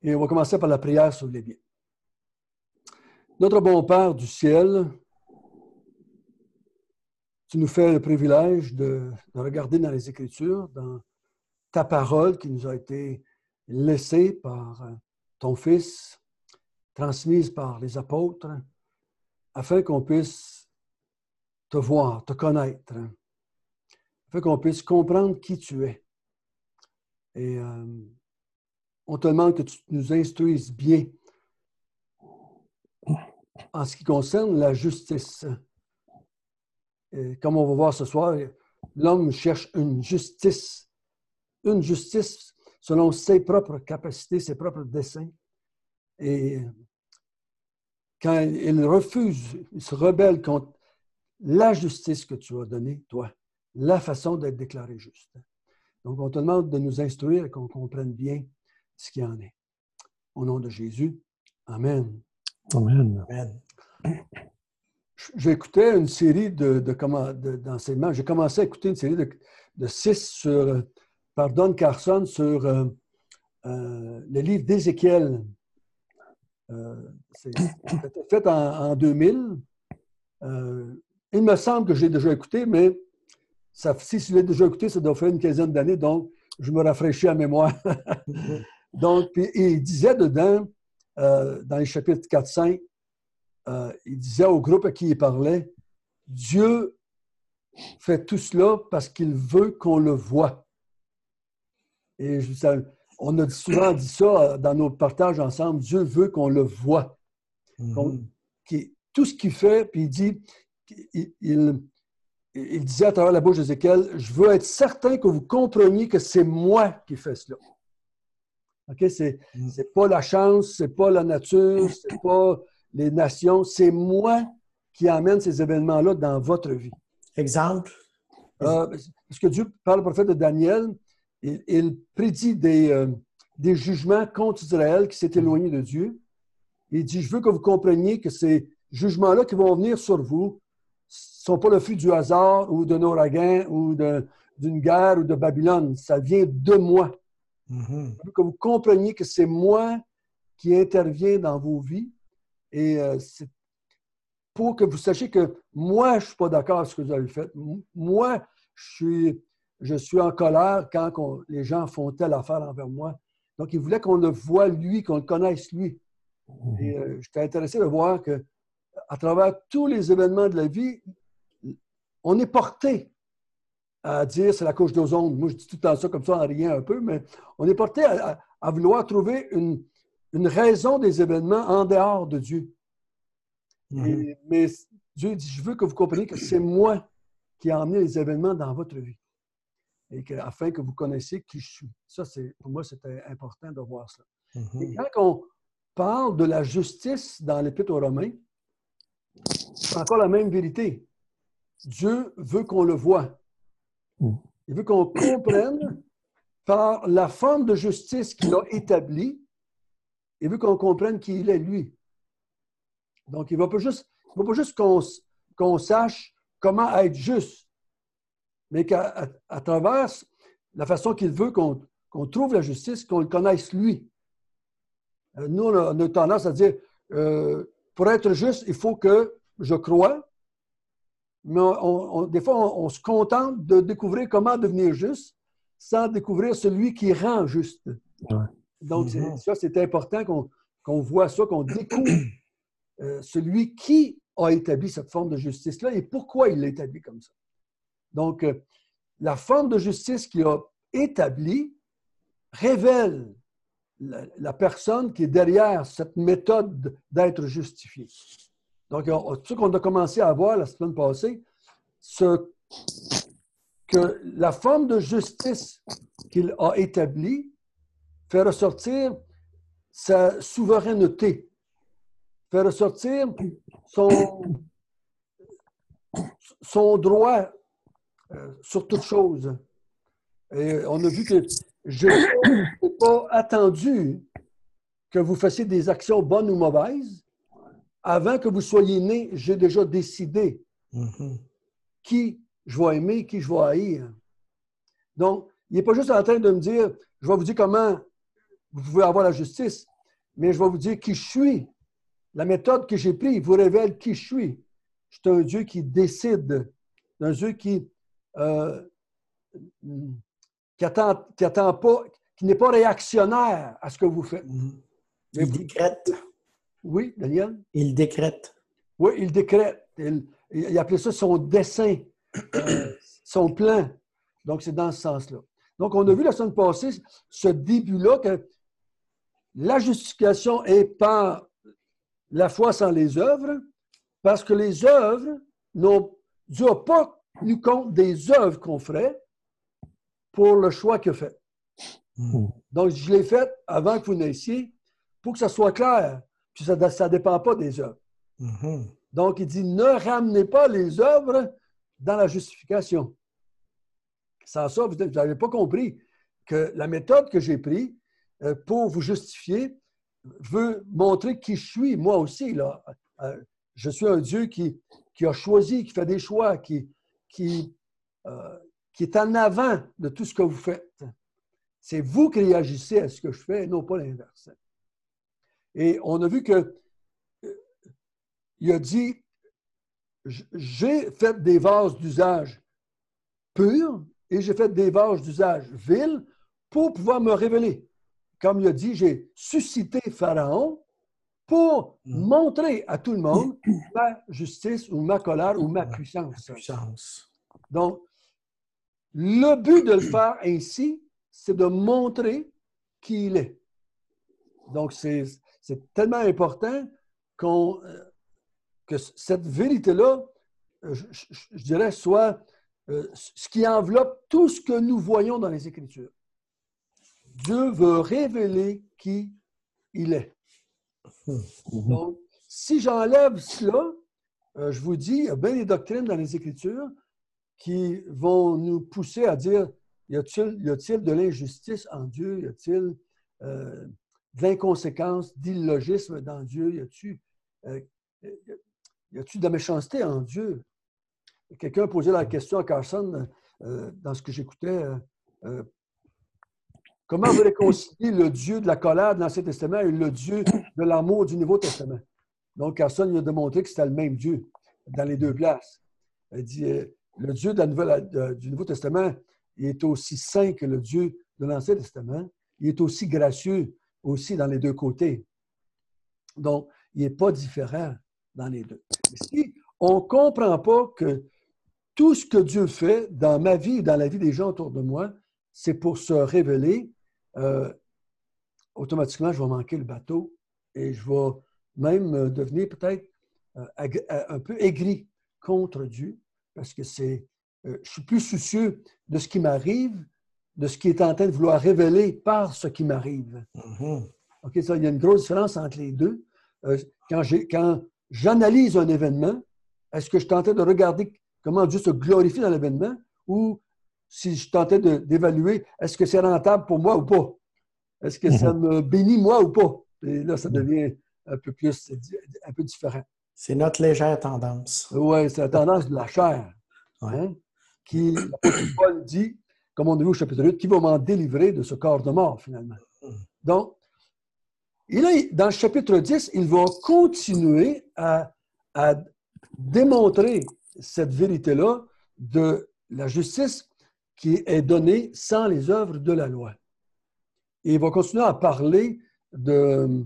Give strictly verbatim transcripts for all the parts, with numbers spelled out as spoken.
Et on va commencer par la prière sur les biens. Notre bon Père du ciel, tu nous fais le privilège de, de regarder dans les Écritures, dans ta parole qui nous a été laissée par ton Fils, transmise par les apôtres, afin qu'on puisse te voir, te connaître, afin qu'on puisse comprendre qui tu es. Et euh, on te demande que tu nous instruises bien en ce qui concerne la justice. Et comme on va voir ce soir, l'homme cherche une justice, une justice selon ses propres capacités, ses propres desseins. Et quand il refuse, il se rebelle contre la justice que tu as donnée, toi, la façon d'être déclaré juste. Donc, on te demande de nous instruire et qu'on comprenne bien ce qu'il y en est. Au nom de Jésus, Amen. Amen. Amen. J'écoutais une série de, de, de, d'enseignements. J'ai commencé à écouter une série de, de six sur, par Don Carson sur euh, euh, le livre d'Ézéchiel. Euh, C'était fait en, en deux mille. Euh, il me semble que j'ai déjà écouté, mais ça, si je l'ai déjà écouté, ça doit faire une quinzaine d'années, donc je me rafraîchis la mémoire. Donc, puis, il disait dedans, euh, dans les chapitres quatre cinq, euh, il disait au groupe à qui il parlait, Dieu fait tout cela parce qu'il veut qu'on le voie. Et je, ça, on a souvent dit ça dans nos partages ensemble, Dieu veut qu'on le voie. Mm-hmm. Qu tout ce qu'il fait, puis il dit, il, il, il disait à travers la bouche d'Ézéchiel, je veux être certain que vous compreniez que c'est moi qui fais cela. OK? C'est mm. pas la chance, c'est pas la nature, c'est pas les nations, c'est moi qui amène ces événements-là dans votre vie. Exemple? Euh, parce que Dieu, par le prophète de Daniel, il, il prédit des, euh, des jugements contre Israël qui s'est éloigné de Dieu. Il dit, je veux que vous compreniez que ces jugements-là qui vont venir sur vous ne sont pas le fruit du hasard ou d'un ouragan ou d'une guerre ou de Babylone. Ça vient de moi. Mm-hmm. Je veux que vous compreniez que c'est moi qui interviens dans vos vies. Et euh, c'est pour que vous sachiez que moi, je ne suis pas d'accord avec ce que vous avez fait. Moi, je suis, je suis en colère quand on, les gens font telle affaire envers moi. Donc, il voulait qu'on le voie lui, qu'on le connaisse lui. Et euh, j'étais intéressé de voir qu'à travers tous les événements de la vie, on est porté à dire c'est la couche d'ozone. Moi, je dis tout le temps ça comme ça en riant un peu, mais on est porté à, à, à vouloir trouver une, une raison des événements en dehors de Dieu. Mm-hmm. Et, mais Dieu dit, je veux que vous compreniez que c'est moi qui ai emmené les événements dans votre vie. Et que, afin que vous connaissiez qui je suis. Ça, pour moi, c'était important de voir ça. Mm-hmm. Et quand on parle de la justice dans l'Épître aux Romains, c'est encore la même vérité. Dieu veut qu'on le voie. Il veut qu'on comprenne par la forme de justice qu'il a établie, il veut qu'on comprenne qui il est, lui. Donc, il ne va pas juste, juste qu'on qu'on sache comment être juste, mais qu'à à, à travers la façon qu'il veut qu'on qu'on trouve la justice, qu'on le connaisse, lui. Nous, on a, on a tendance à dire, euh, pour être juste, il faut que je croie, mais on, on, des fois, on, on se contente de découvrir comment devenir juste sans découvrir celui qui rend juste. Ouais. Donc, mm-hmm. ça, c'est important qu'on qu'on voit ça, qu'on découvre euh, celui qui a établi cette forme de justice-là et pourquoi il l'a établi comme ça. Donc, euh, la forme de justice qu'il a établie révèle la, la personne qui est derrière cette méthode d'être justifié. Donc, c'est ça qu'on a commencé à voir la semaine passée, ce, que la forme de justice qu'il a établie fait ressortir sa souveraineté, fait ressortir son, son droit euh, sur toute chose. Et on a vu que je n'ai pas attendu que vous fassiez des actions bonnes ou mauvaises. Avant que vous soyez né, j'ai déjà décidé mm-hmm. qui je vais aimer, qui je vais haïr. Donc, il n'est pas juste en train de me dire, je vais vous dire comment vous pouvez avoir la justice. mais je vais vous dire qui je suis. La méthode que j'ai prise vous révèle qui je suis. Je suis un Dieu qui décide, un Dieu qui euh, qui attend, qui attend pas, qui n'est pas réactionnaire à ce que vous faites. Il vous... décrète. Oui, Daniel? Il décrète. Oui, il décrète. Il, il appelait ça son dessein, euh, son plan. Donc, c'est dans ce sens-là. Donc, on a vu la semaine passée ce début-là que la justification est par la foi sans les œuvres, parce que les œuvres, n'ont, Dieu n'a pas tenu compte des œuvres qu'on ferait pour le choix qu'il a fait. Mmh. Donc, je l'ai fait avant que vous naissiez pour que ça soit clair. Puis ça ne dépend pas des œuvres. Mmh. Donc, il dit, ne ramenez pas les œuvres dans la justification. Sans ça, vous n'avez pas compris que la méthode que j'ai prise pour vous justifier veut montrer qui je suis, moi aussi. Là. Je suis un Dieu qui, qui a choisi, qui fait des choix, qui, qui, euh, qui est en avant de tout ce que vous faites. C'est vous qui réagissez à ce que je fais, et non pas l'inverse. Et on a vu que il a dit, j'ai fait des vases d'usage pur et j'ai fait des vases d'usage vil pour pouvoir me révéler. Comme il a dit, j'ai suscité Pharaon pour mmh. montrer à tout le monde ma justice ou ma colère ou ma puissance. puissance. Donc, le but de le faire ainsi, c'est de montrer qui il est. Donc, c'est, c'est tellement important qu'on, que cette vérité-là, je, je, je dirais, soit euh, ce qui enveloppe tout ce que nous voyons dans les Écritures. Dieu veut révéler qui il est. Donc, si j'enlève cela, euh, je vous dis, il y a bien des doctrines dans les Écritures qui vont nous pousser à dire, y a-t-il, y a-t-il de l'injustice en Dieu? Y a-t-il euh, de l'inconséquence, d'illogisme dans Dieu? Y a-t-il, euh, y a-t-il de la méchanceté en Dieu? Quelqu'un posait la question à Carson euh, dans ce que j'écoutais. Euh, euh, comment vous réconciliez le Dieu de la colère de l'Ancien Testament et le Dieu de l'amour du Nouveau Testament? Donc, Carson il a démontré que c'était le même Dieu dans les deux places. Il dit, euh, le Dieu de la nouvelle, de, du Nouveau Testament, il est aussi saint que le Dieu de l'Ancien Testament. Il est aussi gracieux aussi dans les deux côtés. Donc, il n'est pas différent dans les deux. Mais si on ne comprend pas que tout ce que Dieu fait dans ma vie et dans la vie des gens autour de moi, c'est pour se révéler, euh, automatiquement, je vais manquer le bateau et je vais même devenir peut-être euh, un peu aigri contre Dieu parce que c'est, euh, je suis plus soucieux de ce qui m'arrive, de ce qui est en train de vouloir révéler par ce qui m'arrive. Mm-hmm. OK, ça, il y a une grosse différence entre les deux. Euh, quand, j'ai, quand j'analyse un événement, est-ce que je suis en train de regarder comment Dieu se glorifie dans l'événement ou si je tentais de, d'évaluer, est-ce que c'est rentable pour moi ou pas? Est-ce que mm-hmm. ça me bénit moi ou pas? Et là, ça devient un peu plus, un peu différent. C'est notre légère tendance. Oui, c'est la tendance de la chair. Ouais. Hein, qui, l'apôtre Paul dit, comme on a vu au chapitre huit, qui va m'en délivrer de ce corps de mort, finalement. Donc, et là, dans le chapitre dix, il va continuer à, à démontrer cette vérité-là de la justice qui est donnée sans les œuvres de la loi. Et il va continuer à parler de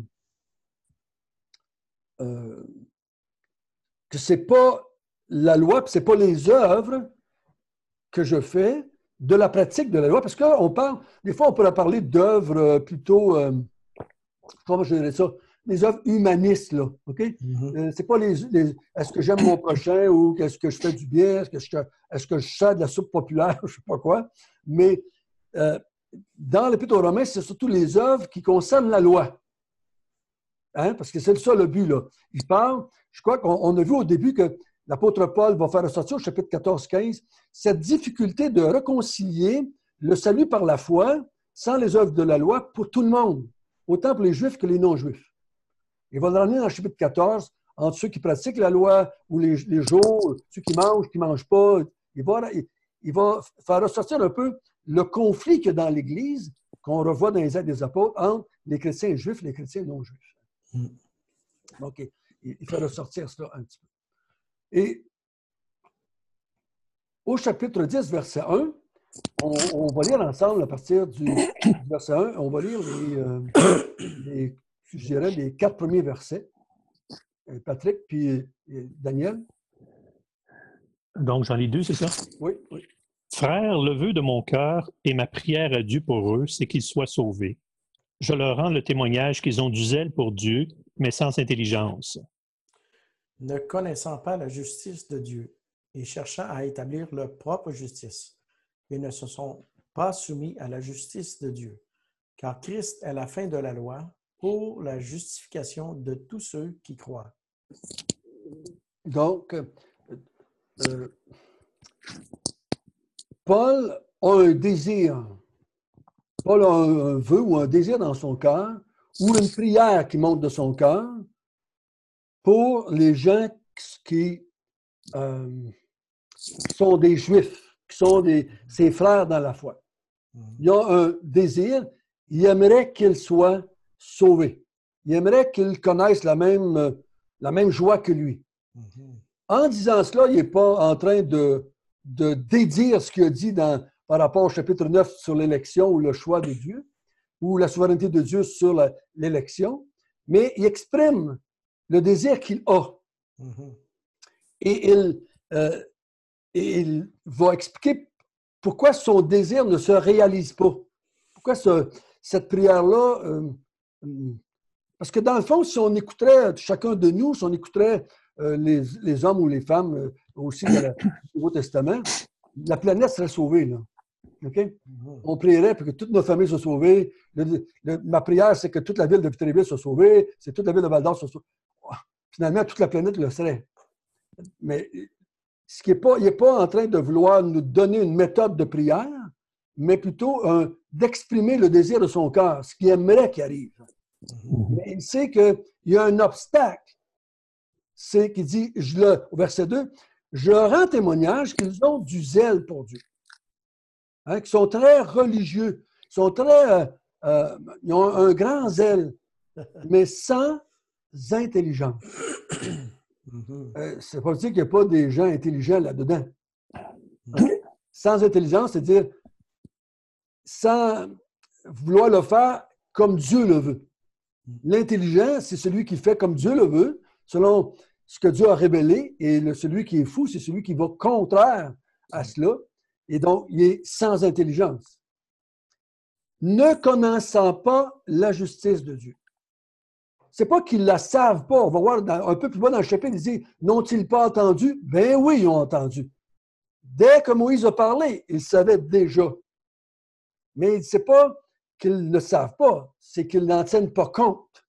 euh, que ce n'est pas la loi, ce n'est pas les œuvres que je fais de la pratique de la loi, parce qu'on parle, des fois on pourrait parler d'œuvres plutôt, euh, comment je dirais ça, des œuvres humanistes, là, OK? Mm-hmm. Euh, c'est pas les, les est-ce que j'aime mon prochain ou est-ce que je fais du bien, est-ce que je, est-ce que je sers de la soupe populaire, je ne sais pas quoi, mais euh, dans l'Épître aux Romains, c'est surtout les œuvres qui concernent la loi. Hein? Parce que c'est ça le but, là. Il parle, je crois qu'on on a vu au début que l'apôtre Paul va faire ressortir au chapitre quatorze quinze cette difficulté de réconcilier le salut par la foi sans les œuvres de la loi pour tout le monde, autant pour les Juifs que les non-Juifs. Il va le ramener dans le chapitre quatorze entre ceux qui pratiquent la loi ou les, les jours, ceux qui mangent, qui ne mangent pas. Il va, il, il va faire ressortir un peu le conflit qu'il y a dans l'Église qu'on revoit dans les Actes des Apôtres entre les chrétiens juifs et les chrétiens non juifs. Mm. Donc, il, il fait ressortir cela un petit peu. Et au chapitre dix, verset un, on, on va lire ensemble à partir du, du verset un, on va lire les, euh, les, je dirais, les quatre premiers versets. Patrick, puis Daniel. Donc, j'en lis deux, c'est ça? Oui, oui. Frères, le vœu de mon cœur et ma prière à Dieu pour eux, c'est qu'ils soient sauvés. Je leur rends le témoignage qu'ils ont du zèle pour Dieu, mais sans intelligence. Ne connaissant pas la justice de Dieu et cherchant à établir leur propre justice, ils ne se sont pas soumis à la justice de Dieu, car Christ est la fin de la loi pour la justification de tous ceux qui croient. Donc, euh, Paul a un désir, Paul a un, un vœu ou un désir dans son cœur, ou une prière qui monte de son cœur pour les gens qui euh, sont des Juifs, qui sont des, ses frères dans la foi. Il a un désir, il aimerait qu'ils soient sauvés. Il aimerait qu'ils connaissent la même, la même joie que lui. Mm-hmm. En disant cela, il n'est pas en train de, de dédire ce qu'il a dit dans, par rapport au chapitre neuf sur l'élection ou le choix de Dieu, ou la souveraineté de Dieu sur la, l'élection, mais il exprime le désir qu'il a. Mm-hmm. Et, il, euh, et il va expliquer pourquoi son désir ne se réalise pas. Pourquoi ce, cette prière-là... Euh, parce que dans le fond, si on écouterait chacun de nous, si on écouterait euh, les, les hommes ou les femmes euh, aussi dans le Nouveau Testament, la planète serait sauvée. Là. Okay? Mm-hmm. On prierait pour que toute notre famille soit sauvée. Le, le, ma prière, c'est que toute la ville de Victoriaville soit sauvée, c'est toute la ville de Val-d'Or soit sauvée. Finalement, toute la planète le serait. Mais ce qui est pas, il n'est pas en train de vouloir nous donner une méthode de prière, mais plutôt un, d'exprimer le désir de son cœur, ce qu'il aimerait qu'il arrive. Mm-hmm. Mais il sait qu'il y a un obstacle. C'est qu'il dit, je le, au verset deux, je rends témoignage qu'ils ont du zèle pour Dieu. Hein, qu'ils sont très religieux, ils sont très, euh, euh, ils ont un grand zèle, mais sans intelligence. Mm-hmm. Euh, c'est pas dire qu'il n'y a pas des gens intelligents là-dedans. Okay? Sans intelligence, c'est-à-dire sans vouloir le faire comme Dieu le veut. L'intelligent, c'est celui qui fait comme Dieu le veut, selon ce que Dieu a révélé, et le, celui qui est fou, c'est celui qui va contraire à cela, et donc il est sans intelligence. Ne connaissant pas la justice de Dieu. C'est pas qu'ils ne la savent pas. On va voir dans, un peu plus bas dans le chapitre, il dit « N'ont-ils pas entendu? » Ben oui, ils ont entendu. Dès que Moïse a parlé, ils savaient déjà. Mais ce n'est pas qu'ils ne savent pas, c'est qu'ils n'en tiennent pas compte.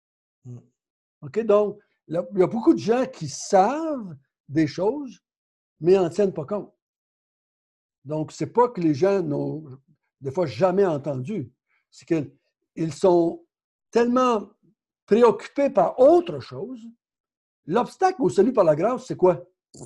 OK? Donc, il y a beaucoup de gens qui savent des choses, mais n'en tiennent pas compte. Donc, ce n'est pas que les gens n'ont des fois jamais entendu. C'est qu'ils sont tellement préoccupés par autre chose. L'obstacle au salut par la grâce, c'est quoi?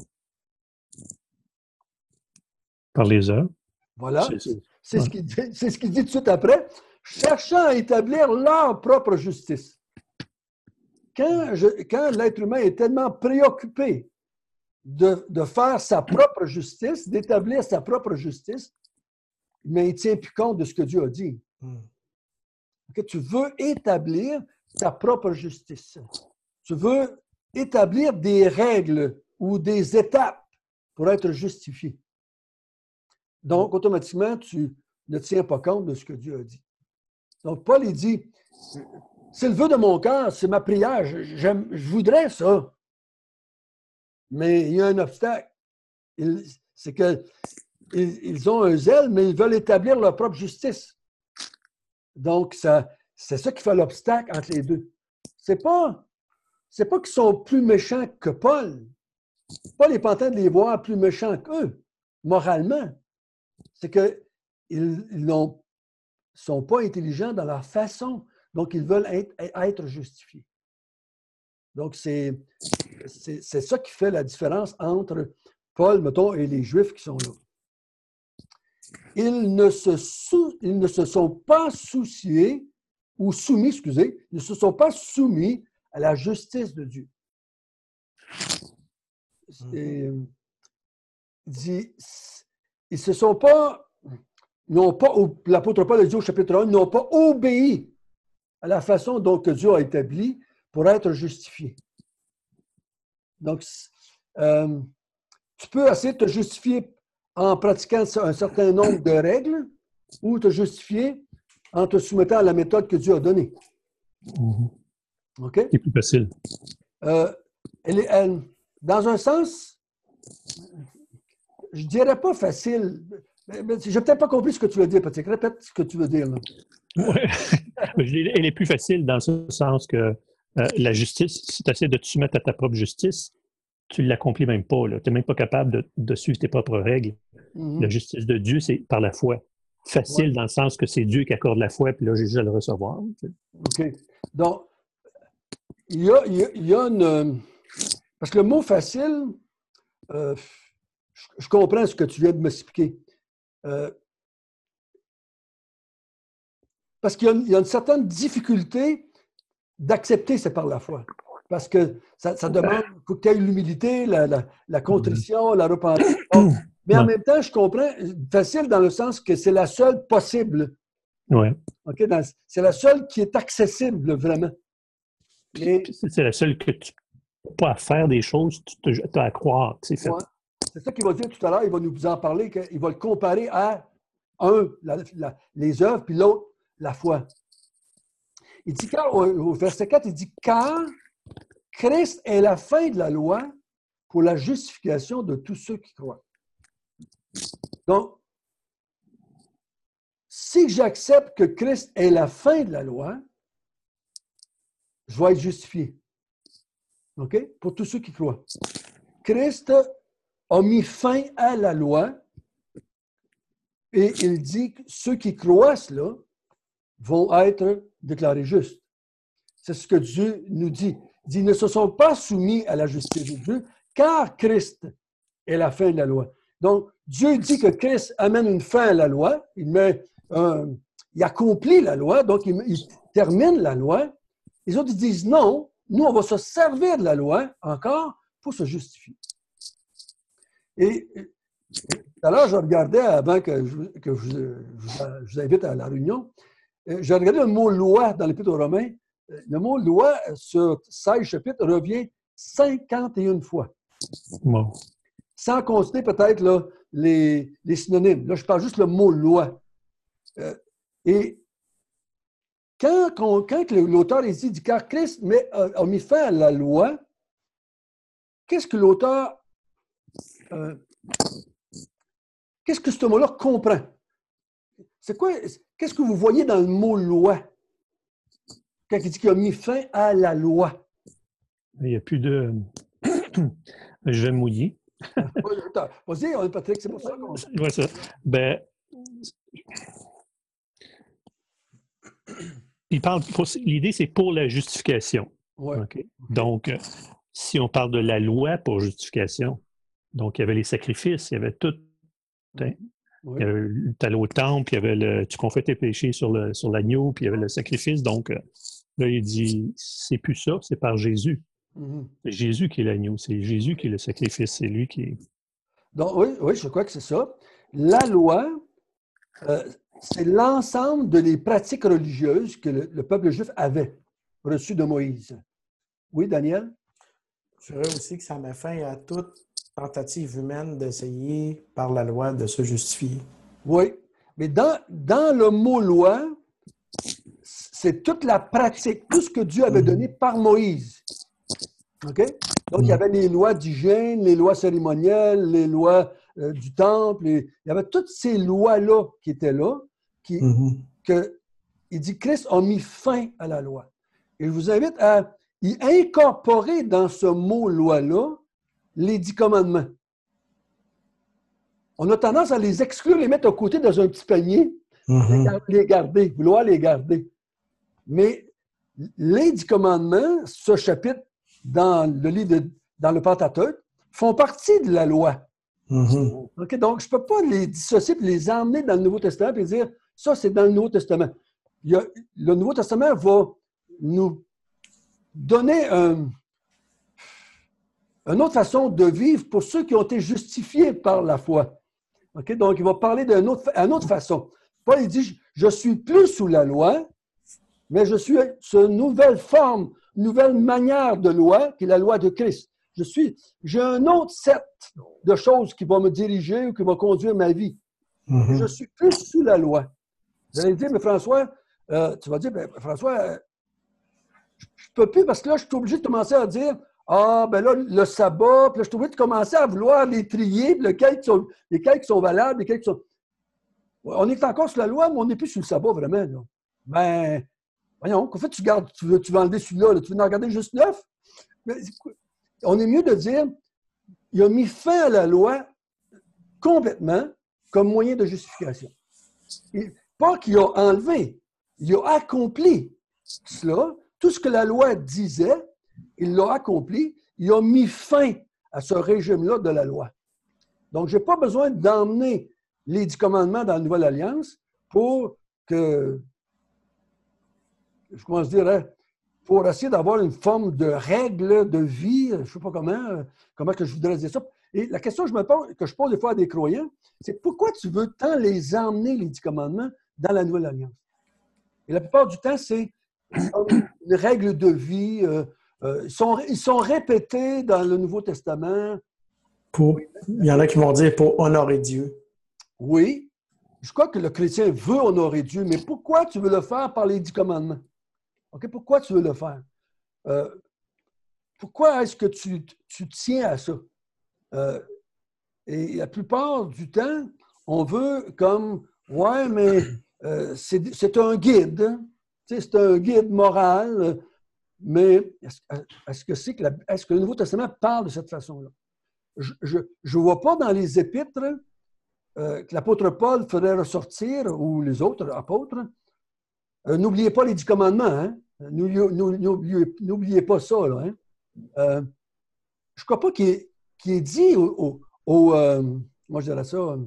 Par les heures. Voilà. C'est, c'est, ouais. ce qu'il dit, c'est ce qu'il dit tout de suite après. Cherchant à établir leur propre justice. Quand, je, quand l'être humain est tellement préoccupé de, de faire sa propre justice, d'établir sa propre justice, mais il ne tient plus compte de ce que Dieu a dit. Mm. Okay? Tu veux établir ta propre justice. Tu veux établir des règles ou des étapes pour être justifié. Donc, automatiquement, tu ne tiens pas compte de ce que Dieu a dit. Donc, Paul, il dit, c'est le vœu de mon cœur, c'est ma prière, j'aime, je voudrais ça. Mais il y a un obstacle. Il, c'est qu'ils ils ont un zèle, mais ils veulent établir leur propre justice. Donc, ça, c'est ça qui fait l'obstacle entre les deux. C'est pas, c'est pas qu'ils sont plus méchants que Paul. Paul n'est pas en train de les voir plus méchants qu'eux, moralement. C'est qu'ils ne sont pas intelligents dans leur façon, donc ils veulent être, être justifiés. Donc, c'est, c'est, c'est ça qui fait la différence entre Paul, mettons, et les Juifs qui sont là. ils ne se, sou, ils ne se sont pas souciés, ou soumis, excusez, ils ne se sont pas soumis à la justice de Dieu. Et, il dit, ils se sont pas, n'ont pas, l'apôtre Paul a dit au chapitre un, n'ont pas obéi à la façon dont que Dieu a établi pour être justifié. Donc, euh, tu peux essayer de te justifier en pratiquant un certain nombre de règles ou te justifier en te soumettant à la méthode que Dieu a donnée. Mm-hmm. OK? C'est plus facile. Euh, elle est, elle, dans un sens, je ne dirais pas facile. Je n'ai peut-être pas compris ce que tu veux dire, Patrick. Répète ce que tu veux dire. Là. Ouais. Elle est plus facile dans ce sens que euh, la justice, si tu essaies de te soumettre à ta propre justice, tu ne l'accomplis même pas. Tu n'es même pas capable de, de suivre tes propres règles. Mm-hmm. La justice de Dieu, c'est par la foi. Facile ouais. Dans le sens que c'est Dieu qui accorde la foi, puis là, Jésus à le recevoir. Tu sais. OK. Donc, il y a, il y a, il y a une... Parce que le mot facile, euh, je, je comprends ce que tu viens de m'expliquer. Euh, parce qu'il y a, une, il y a une certaine difficulté d'accepter c'est par la foi. Parce que ça, ça demande qu'il y ait l'humilité, la, la, la contrition, la repentance. Mais en ouais. même temps, je comprends, facile dans le sens que c'est la seule possible. Oui. Okay? C'est la seule qui est accessible, vraiment. Et... C'est la seule que tu n'as pas à faire des choses, tu as à croire que c'est fait. Ouais. C'est ça qu'il va dire tout à l'heure, il va nous en parler, qu'il va le comparer à un, la, la, les œuvres, puis l'autre, la foi. Il dit, car, au, au verset quatre, il dit, car Christ est la fin de la loi pour la justification de tous ceux qui croient. Donc, si j'accepte que Christ est la fin de la loi, je vais être justifié. OK? Pour tous ceux qui croient. Christ a mis fin à la loi et il dit que ceux qui croient cela vont être déclarés justes. C'est ce que Dieu nous dit. Il dit, ils ne se sont pas soumis à la justice de Dieu, car Christ est la fin de la loi. Donc, Dieu dit que Christ amène une fin à la loi, il, met un, il accomplit la loi, donc il, il termine la loi. Les autres ils disent non, nous on va se servir de la loi encore pour se justifier. Et tout à l'heure, je regardais, avant que je, que je, je, je vous invite à la réunion, j'ai regardé le mot loi dans l'Épître aux Romains. Le mot loi sur seize chapitres revient cinquante et une fois. Wow. Sans considérer peut-être là, les, les synonymes. Là, je parle juste le mot loi. Euh, et quand, quand, quand l'auteur dit, dit car Christ mais, a, a mis fin à la loi, qu'est-ce que l'auteur, euh, qu'est-ce que ce mot-là comprend? C'est quoi, qu'est-ce que vous voyez dans le mot loi? Quand il dit qu'il a mis fin à la loi. Il n'y a plus de... Je vais me mouiller. Vas-y, Patrick, c'est pour ça qu'on... Ouais, ça. Ben, il parle... L'idée, c'est pour la justification. Ouais. Okay? Donc, si on parle de la loi pour justification, donc il y avait les sacrifices, il y avait tout. Hein? Oui. Il y avait, tu allais au temple, il y avait le, tu confais tes péchés sur, le, sur l'agneau, puis il y avait le sacrifice. Donc, là, il dit, c'est plus ça, c'est par Jésus. Mm-hmm. C'est Jésus qui est l'agneau, c'est Jésus qui est le sacrifice, c'est lui qui est... Donc, oui, oui, je crois que c'est ça. La loi, euh, c'est l'ensemble de les pratiques religieuses que le, le peuple juif avait reçues de Moïse. Oui, Daniel? Je dirais aussi que ça met fin à toute tentative humaine d'essayer par la loi de se justifier. Oui, mais dans, dans le mot loi, c'est toute la pratique, tout ce que Dieu avait donné par Moïse. OK? Donc, il y avait les lois d'hygiène, les lois cérémonielles, les lois euh, du temple. Et, il y avait toutes ces lois-là qui étaient là, qui, mm-hmm. que, il dit Christ a mis fin à la loi. Et je vous invite à y incorporer dans ce mot loi-là les dix commandements. On a tendance à les exclure, les mettre à côté dans un petit panier, mm-hmm. les garder, vouloir les garder. Mais les dix commandements, ce chapitre dans le livre, de, dans le Pentateuque, font partie de la loi. Mm-hmm. Okay? Donc, je ne peux pas les dissocier et les emmener dans le Nouveau Testament et dire ça, c'est dans le Nouveau Testament. Il y a, le Nouveau Testament va nous donner un, une autre façon de vivre pour ceux qui ont été justifiés par la foi. Okay? Donc, il va parler d'une autre, une autre façon. Paul il dit, je ne suis plus sous la loi, mais je suis sur une nouvelle forme, une nouvelle manière de loi, qui est la loi de Christ. Je suis, j'ai un autre set de choses qui vont me diriger ou qui vont conduire ma vie. Mm-hmm. Je ne suis plus sous la loi. Vous allez me dire, mais François, euh, tu vas dire, ben, François, euh, je ne peux plus parce que là, je suis obligé de commencer à dire, ah, ben là, le sabbat, puis là, je suis obligé de commencer à vouloir les trier, puis lesquels qui sont, lesquels qui sont valables, lesquels qui sont... On est encore sur la loi, mais on n'est plus sur le sabbat, vraiment. Là. Ben, voyons, en fait, tu gardes, tu veux, tu veux enlever celui-là, là, tu veux en regarder juste neuf? Mais, on est mieux de dire, il a mis fin à la loi complètement comme moyen de justification. Et pas qu'il a enlevé, il a accompli cela. Tout ce que la loi disait, il l'a accompli. Il a mis fin à ce régime-là de la loi. Donc, je n'ai pas besoin d'emmener les dix commandements dans la Nouvelle Alliance pour que, comment je dirais, pour essayer d'avoir une forme de règle de vie, je ne sais pas comment, comment que je voudrais dire ça. Et la question que je me pose, que je pose des fois à des croyants, c'est pourquoi tu veux tant les emmener, les dix commandements, dans la Nouvelle Alliance? Et la plupart du temps, c'est une règle de vie. Euh, euh, ils, sont, ils sont répétés dans le Nouveau Testament. Pour, il y en a qui vont dire pour honorer Dieu. Oui, je crois que le chrétien veut honorer Dieu, mais pourquoi tu veux le faire par les dix commandements? Okay? Pourquoi tu veux le faire? Euh, pourquoi est-ce que tu, tu tiens à ça? Euh, et la plupart du temps, on veut comme, ouais, mais euh, c'est, c'est un guide, hein? C'est un guide moral, mais est-ce, est-ce, que c'est que la, est-ce que le Nouveau Testament parle de cette façon-là? Je ne vois pas dans les épîtres euh, que l'apôtre Paul ferait ressortir, ou les autres apôtres, euh, n'oubliez pas les dix commandements, hein? N'oubliez, n'oubliez pas ça, là, hein? Euh, je ne crois pas qu'il est, qu'il est dit au, au, au euh, moi je dirais ça, euh,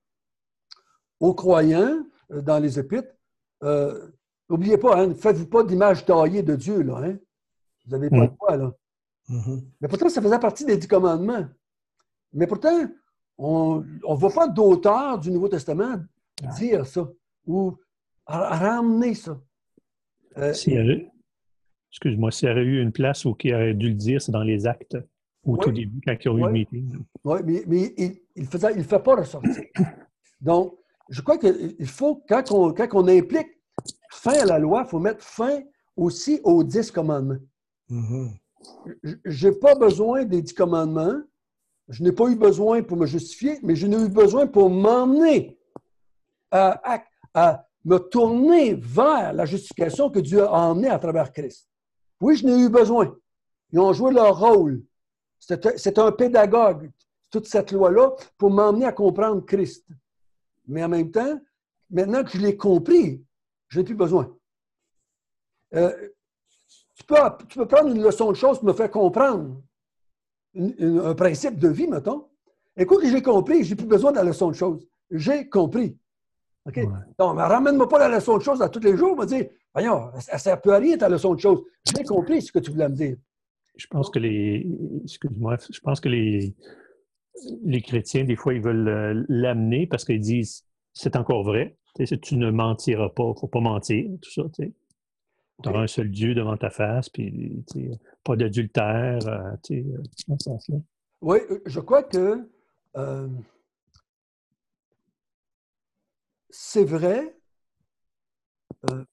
aux croyants euh, dans les épîtres, euh, n'oubliez pas, hein, ne faites-vous pas d'image taillée de Dieu, là, hein? Vous n'avez pas de quoi, là. Mm-hmm. Mais pourtant, ça faisait partie des dix commandements. Mais pourtant, on ne voit pas d'auteur du Nouveau Testament dire ça ou ramener ça. Euh, si avait, excuse-moi, s'il y aurait eu une place où il aurait dû le dire, c'est dans les actes, au oui, tout début, quand il y a eu oui, le meeting. Oui, mais, mais il ne faisait, il fait pas ressortir. Donc, je crois qu'il faut, quand on, quand on implique fin à la loi, il faut mettre fin aussi aux dix commandements. Mm-hmm. Je n'ai pas besoin des dix commandements. Je n'ai pas eu besoin pour me justifier, mais je n'ai eu besoin pour m'emmener à, à, à me tourner vers la justification que Dieu a emmenée à travers Christ. Oui, je n'ai eu besoin. Ils ont joué leur rôle. C'est, c'est un pédagogue, toute cette loi-là, pour m'emmener à comprendre Christ. Mais en même temps, maintenant que je l'ai compris, je n'ai plus besoin. Euh, tu, peux, tu peux prendre une leçon de choses pour me faire comprendre une, une, un principe de vie, mettons. Et quoi que j'ai compris, je n'ai plus besoin de la leçon de choses. J'ai compris. OK? Ouais. Donc, ramène-moi pas la leçon de choses à tous les jours. On va dire, voyons, ça ne sert plus à rien ta leçon de choses. J'ai compris ce que tu voulais me dire. Je pense que les. Excuse-moi, je pense que les, les chrétiens, des fois, ils veulent l'amener parce qu'ils disent c'est encore vrai. Tu ne mentiras pas, il ne faut pas mentir, tout ça. Tu okay. auras un seul Dieu devant ta face, puis pas d'adultère, tu sais, dans ce sens-là. Oui, je crois que euh, c'est vrai, euh,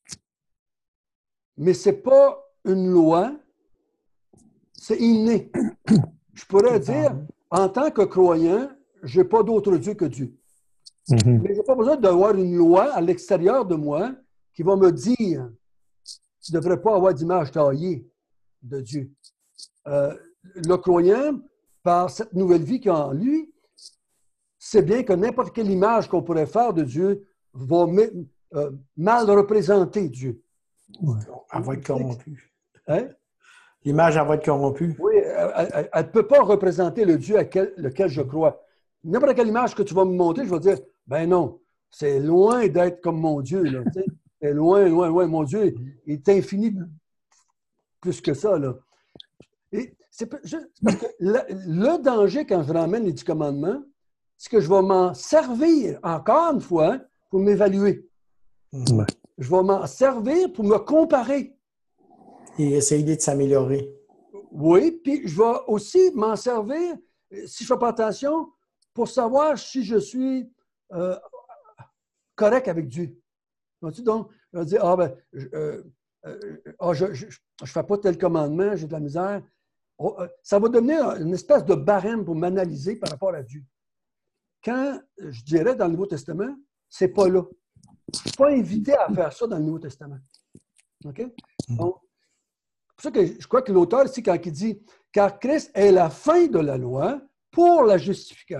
mais ce n'est pas une loi, c'est inné. Je pourrais dire, en tant que croyant, je n'ai pas d'autre Dieu que Dieu. Mm-hmm. Mais je n'ai pas besoin d'avoir une loi à l'extérieur de moi qui va me dire tu ne devrais pas avoir d'image taillée de Dieu. Euh, le croyant, par cette nouvelle vie qu'il a en lui, sait bien que n'importe quelle image qu'on pourrait faire de Dieu va euh, mal représenter Dieu. Ouais. Elle va être corrompue. Hein? L'image, elle va être corrompue. Oui, elle ne peut pas représenter le Dieu à quel, lequel je crois. n'importe quelle image que tu vas me montrer, je vais dire, ben non, c'est loin d'être comme mon Dieu. Là, c'est loin, loin, loin. Mon Dieu est infini plus que ça. Là. Et c'est parce que le, le danger quand je ramène les dix commandements, c'est que je vais m'en servir encore une fois pour m'évaluer. Ouais. Je vais m'en servir pour me comparer. Et essayer de s'améliorer. Oui, puis je vais aussi m'en servir, si je ne fais pas attention, pour savoir si je suis euh, correct avec Dieu. Donc, je vais dire, ah ben, je euh, euh, je ne fais pas tel commandement, j'ai de la misère. Oh, euh, ça va devenir une espèce de barème pour m'analyser par rapport à Dieu. Quand, je dirais, dans le Nouveau Testament, c'est pas là. Je ne suis pas invité à faire ça dans le Nouveau Testament. OK? Donc, c'est pour ça que je crois que l'auteur ici, quand il dit « Car Christ est la fin de la loi pour la justification »,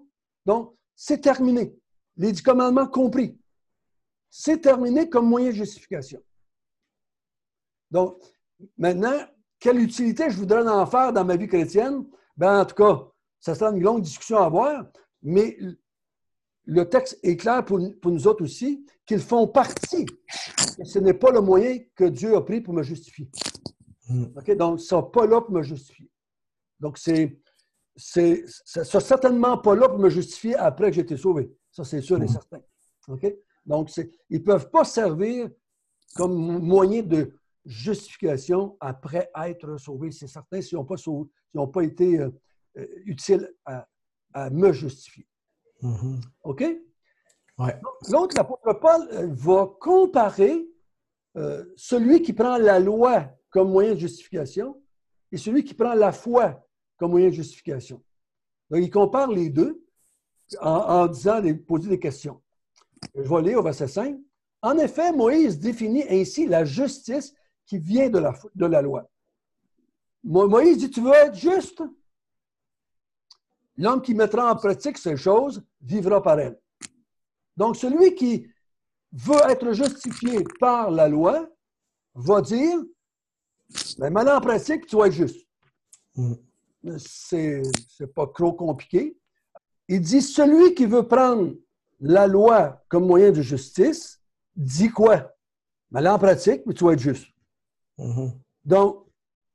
donc c'est terminé. Les dix commandements compris. C'est terminé comme moyen de justification. Donc, maintenant, quelle utilité je voudrais en faire dans ma vie chrétienne? Ben, en tout cas, ça sera une longue discussion à avoir, mais le texte est clair pour, pour nous autres aussi, qu'ils font partie. Et ce n'est pas le moyen que Dieu a pris pour me justifier. Okay? Donc, ils ne sont pas là pour me justifier. Donc, c'est, c'est, c'est, c'est certainement pas là pour me justifier après que j'ai été sauvé. Ça, c'est sûr et certain. Okay? Donc, c'est, ils ne peuvent pas servir comme moyen de justification après être sauvés. C'est certain s'ils n'ont pas, sauvé, s'ils n'ont pas été euh, utiles à, à me justifier. Mm-hmm. OK? Ouais. L'autre, l'apôtre Paul va comparer euh, celui qui prend la loi comme moyen de justification et celui qui prend la foi comme moyen de justification. Donc, il compare les deux en, en disant, de poser des questions. Je vais lire au verset cinq. En effet, Moïse définit ainsi la justice qui vient de la, de la loi. Moïse dit, tu veux être juste? L'homme qui mettra en pratique ces choses vivra par elles. Donc, celui qui veut être justifié par la loi va dire, ben, maintenant en pratique, tu vas être juste. Mm. C'est, c'est pas trop compliqué. Il dit, celui qui veut prendre la loi comme moyen de justice, dit quoi? Maintenant en pratique, mais tu vas être juste. Mm-hmm. Donc,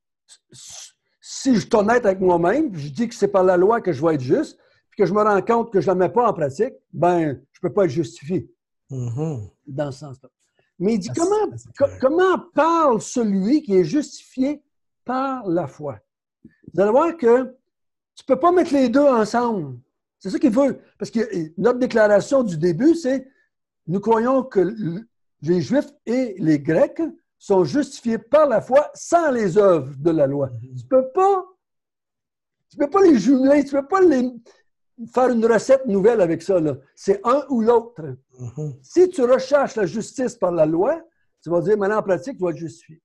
si je suis honnête avec moi-même, je dis que c'est par la loi que je vais être juste, puis que je me rends compte que je ne la mets pas en pratique, ben, je ne peux pas être justifié. Mm-hmm. Dans ce sens-là. Mais il dit, c'est, comment, c'est co- comment parle celui qui est justifié par la foi? Vous allez voir que tu ne peux pas mettre les deux ensemble. C'est ça qu'il veut. Parce que notre déclaration du début, c'est nous croyons que les Juifs et les Grecs sont justifiés par la foi sans les œuvres de la loi. Mm-hmm. Tu ne peux pas, tu peux pas les jumeler, tu ne peux pas les, faire une recette nouvelle avec ça. Là. C'est un ou l'autre. Mm-hmm. Si tu recherches la justice par la loi, tu vas dire, maintenant en pratique, tu vas être justifié.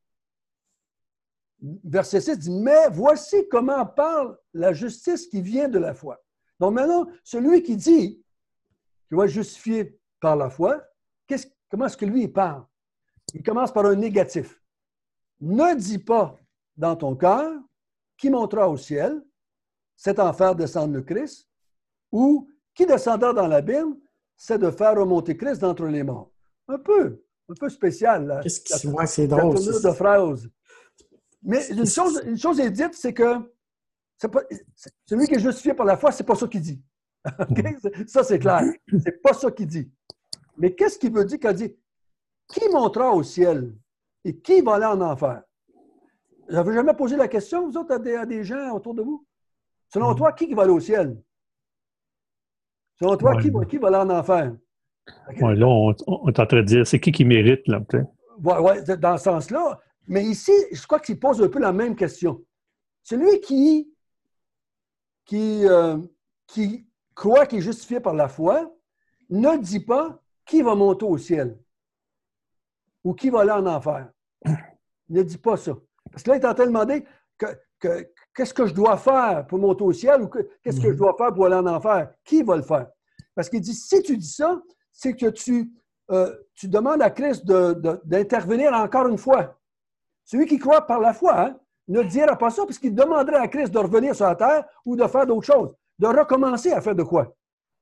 Verset six dit, mais voici comment parle la justice qui vient de la foi. Donc maintenant, celui qui dit qu'il va être justifié par la foi, qu'est-ce, comment est-ce que lui il parle? Il commence par un négatif. Ne dis pas dans ton cœur qui montera au ciel, c'est en faire descendre le Christ, ou qui descendra dans l'abîme, c'est de faire remonter Christ d'entre les morts. Un peu, un peu spécial. Là, Qu'est-ce qui la, se voit, c'est drôle. La de phrase. Mais une chose, une chose est dite, c'est que c'est pas, c'est, celui qui est justifié par la foi, c'est pas ça qu'il dit. Okay? Ça, c'est clair. C'est pas ça qu'il dit. Mais qu'est-ce qu'il veut dire quand il dit qui montera au ciel et qui va aller en enfer? Vous n'avez jamais posé la question, vous autres, à des, à des gens autour de vous? Selon mmh. toi, qui va aller au ciel? Selon toi, ouais. qui, va, qui va aller en enfer? Okay. Ouais, là, on, on est en train de dire, c'est qui qui mérite, là, peut-être? Oui, ouais, dans ce sens-là. Mais ici, je crois qu'il pose un peu la même question. Celui qui, qui, euh, qui croit qu'il est justifié par la foi ne dit pas qui va monter au ciel ou qui va aller en enfer. Il ne dit pas ça. Parce que là, il est en train de demander que, que, qu'est-ce que je dois faire pour monter au ciel ou que, qu'est-ce que je dois faire pour aller en enfer. Qui va le faire? Parce qu'il dit, si tu dis ça, c'est que tu, euh, tu demandes à Christ de, de, d'intervenir encore une fois. Celui qui croit par la foi hein, ne dira pas ça parce qu'il demanderait à Christ de revenir sur la terre ou de faire d'autres choses. de recommencer à faire de quoi?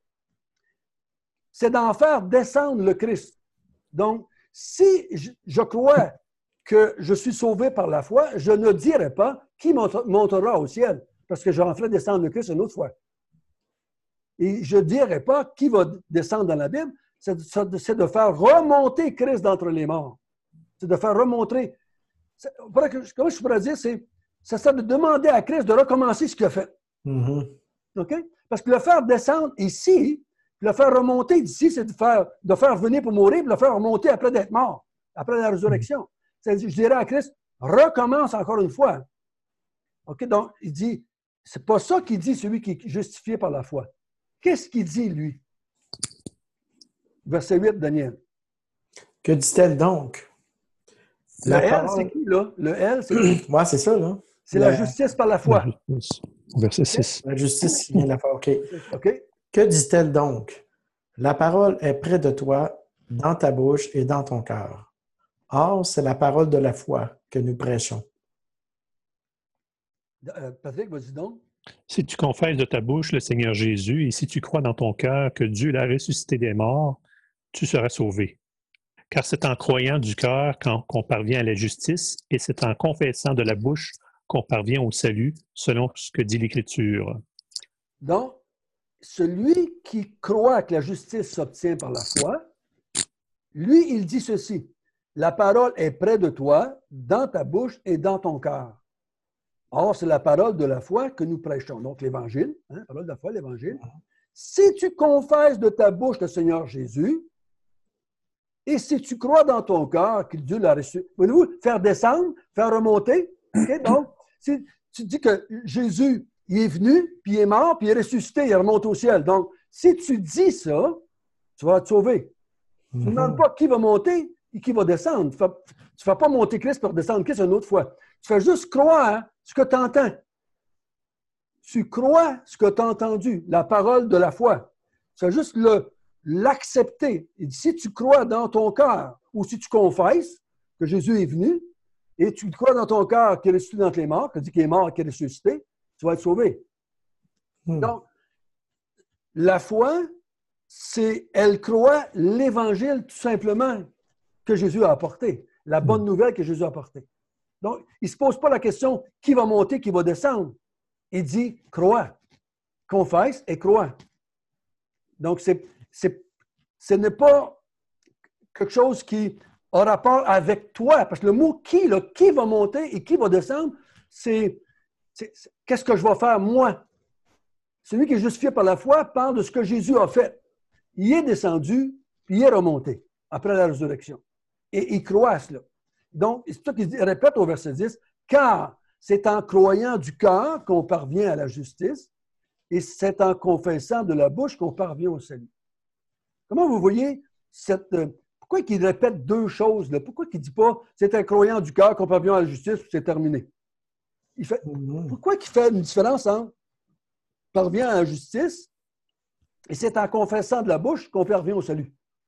C'est d'en faire descendre le Christ. Donc, si je, je crois que je suis sauvé par la foi, je ne dirai pas qui montera au ciel, parce que j'en ferai descendre le Christ une autre fois. Et je ne dirai pas qui va descendre dans la Bible, c'est de faire remonter Christ d'entre les morts. C'est de faire remonter. Comment je pourrais dire? C'est ça de demander à Christ de recommencer ce qu'il a fait. Mm-hmm. OK? Parce que le faire descendre ici, le faire remonter d'ici, c'est de faire, de faire venir pour mourir, puis le faire remonter après d'être mort, après la résurrection. C'est-à-dire, je dirais à Christ, recommence encore une fois. OK? Donc, il dit, c'est pas ça qu'il dit celui qui est justifié par la foi. Qu'est-ce qu'il dit, lui? Verset huit, Daniel. Que dit-elle donc? Le La L, parole... c'est qui, là? Le L, c'est qui? Oui, c'est ça, là. C'est la... la justice par la foi. La justice. Verset six. La justice qui vient de la foi, OK. OK. Que dit-elle donc? La parole est près de toi, dans ta bouche et dans ton cœur. Or, c'est la parole de la foi que nous prêchons. Euh, Patrick, vas-y donc. Si tu confesses de ta bouche le Seigneur Jésus et si tu crois dans ton cœur que Dieu l'a ressuscité des morts, tu seras sauvé. Car c'est en croyant du cœur qu'on parvient à la justice et c'est en confessant de la bouche qu'on parvient au salut, selon ce que dit l'Écriture. Donc, celui qui croit que la justice s'obtient par la foi, lui, il dit ceci. La parole est près de toi, dans ta bouche et dans ton cœur. Or, c'est la parole de la foi que nous prêchons. Donc, l'Évangile, hein, la parole de la foi, l'Évangile. Si tu confesses de ta bouche le Seigneur Jésus, et si tu crois dans ton cœur que Dieu l'a reçu, voyez-vous, faire descendre, faire remonter. Okay? Donc, si tu dis que Jésus, il est venu, puis il est mort, puis il est ressuscité, il remonte au ciel. Donc, si tu dis ça, tu vas te sauver. Mm-hmm. Tu ne demandes pas qui va monter et qui va descendre. Tu ne fais, fais pas monter Christ pour descendre Christ une autre fois. Tu fais juste croire ce que tu entends. Tu crois ce que tu as entendu, la parole de la foi. Tu fais juste le l'accepter. Et si tu crois dans ton cœur, ou si tu confesses que Jésus est venu, et tu crois dans ton cœur qu'il est ressuscité d'entre les morts, qu'il dit qu'il est mort et qu'il est ressuscité, tu vas être sauvé. Hmm. Donc, la foi, c'est, elle croit l'Évangile tout simplement que Jésus a apporté, la bonne nouvelle que Jésus a apportée. Donc, il ne se pose pas la question qui va monter, qui va descendre. Il dit crois, confesse et crois. Donc, c'est C'est, ce n'est pas quelque chose qui a rapport avec toi. Parce que le mot « qui », là, qui va monter et qui va descendre, c'est, c'est, c'est qu'est-ce que je vais faire moi? Celui qui est justifié par la foi parle de ce que Jésus a fait. Il est descendu, puis il est remonté après la résurrection. Et il croit à cela. Donc, c'est pour ça qu'il dit, répète au verset dix, « Car c'est en croyant du cœur qu'on parvient à la justice, et c'est en confessant de la bouche qu'on parvient au salut. » Comment vous voyez cette... Euh, pourquoi il répète deux choses? Là? Pourquoi il ne dit pas « c'est un croyant du cœur qu'on parvient à la justice, puis c'est terminé » il fait, mm-hmm. Pourquoi il fait une différence entre « parvient à la justice » et « c'est en confessant de la bouche qu'on parvient au salut »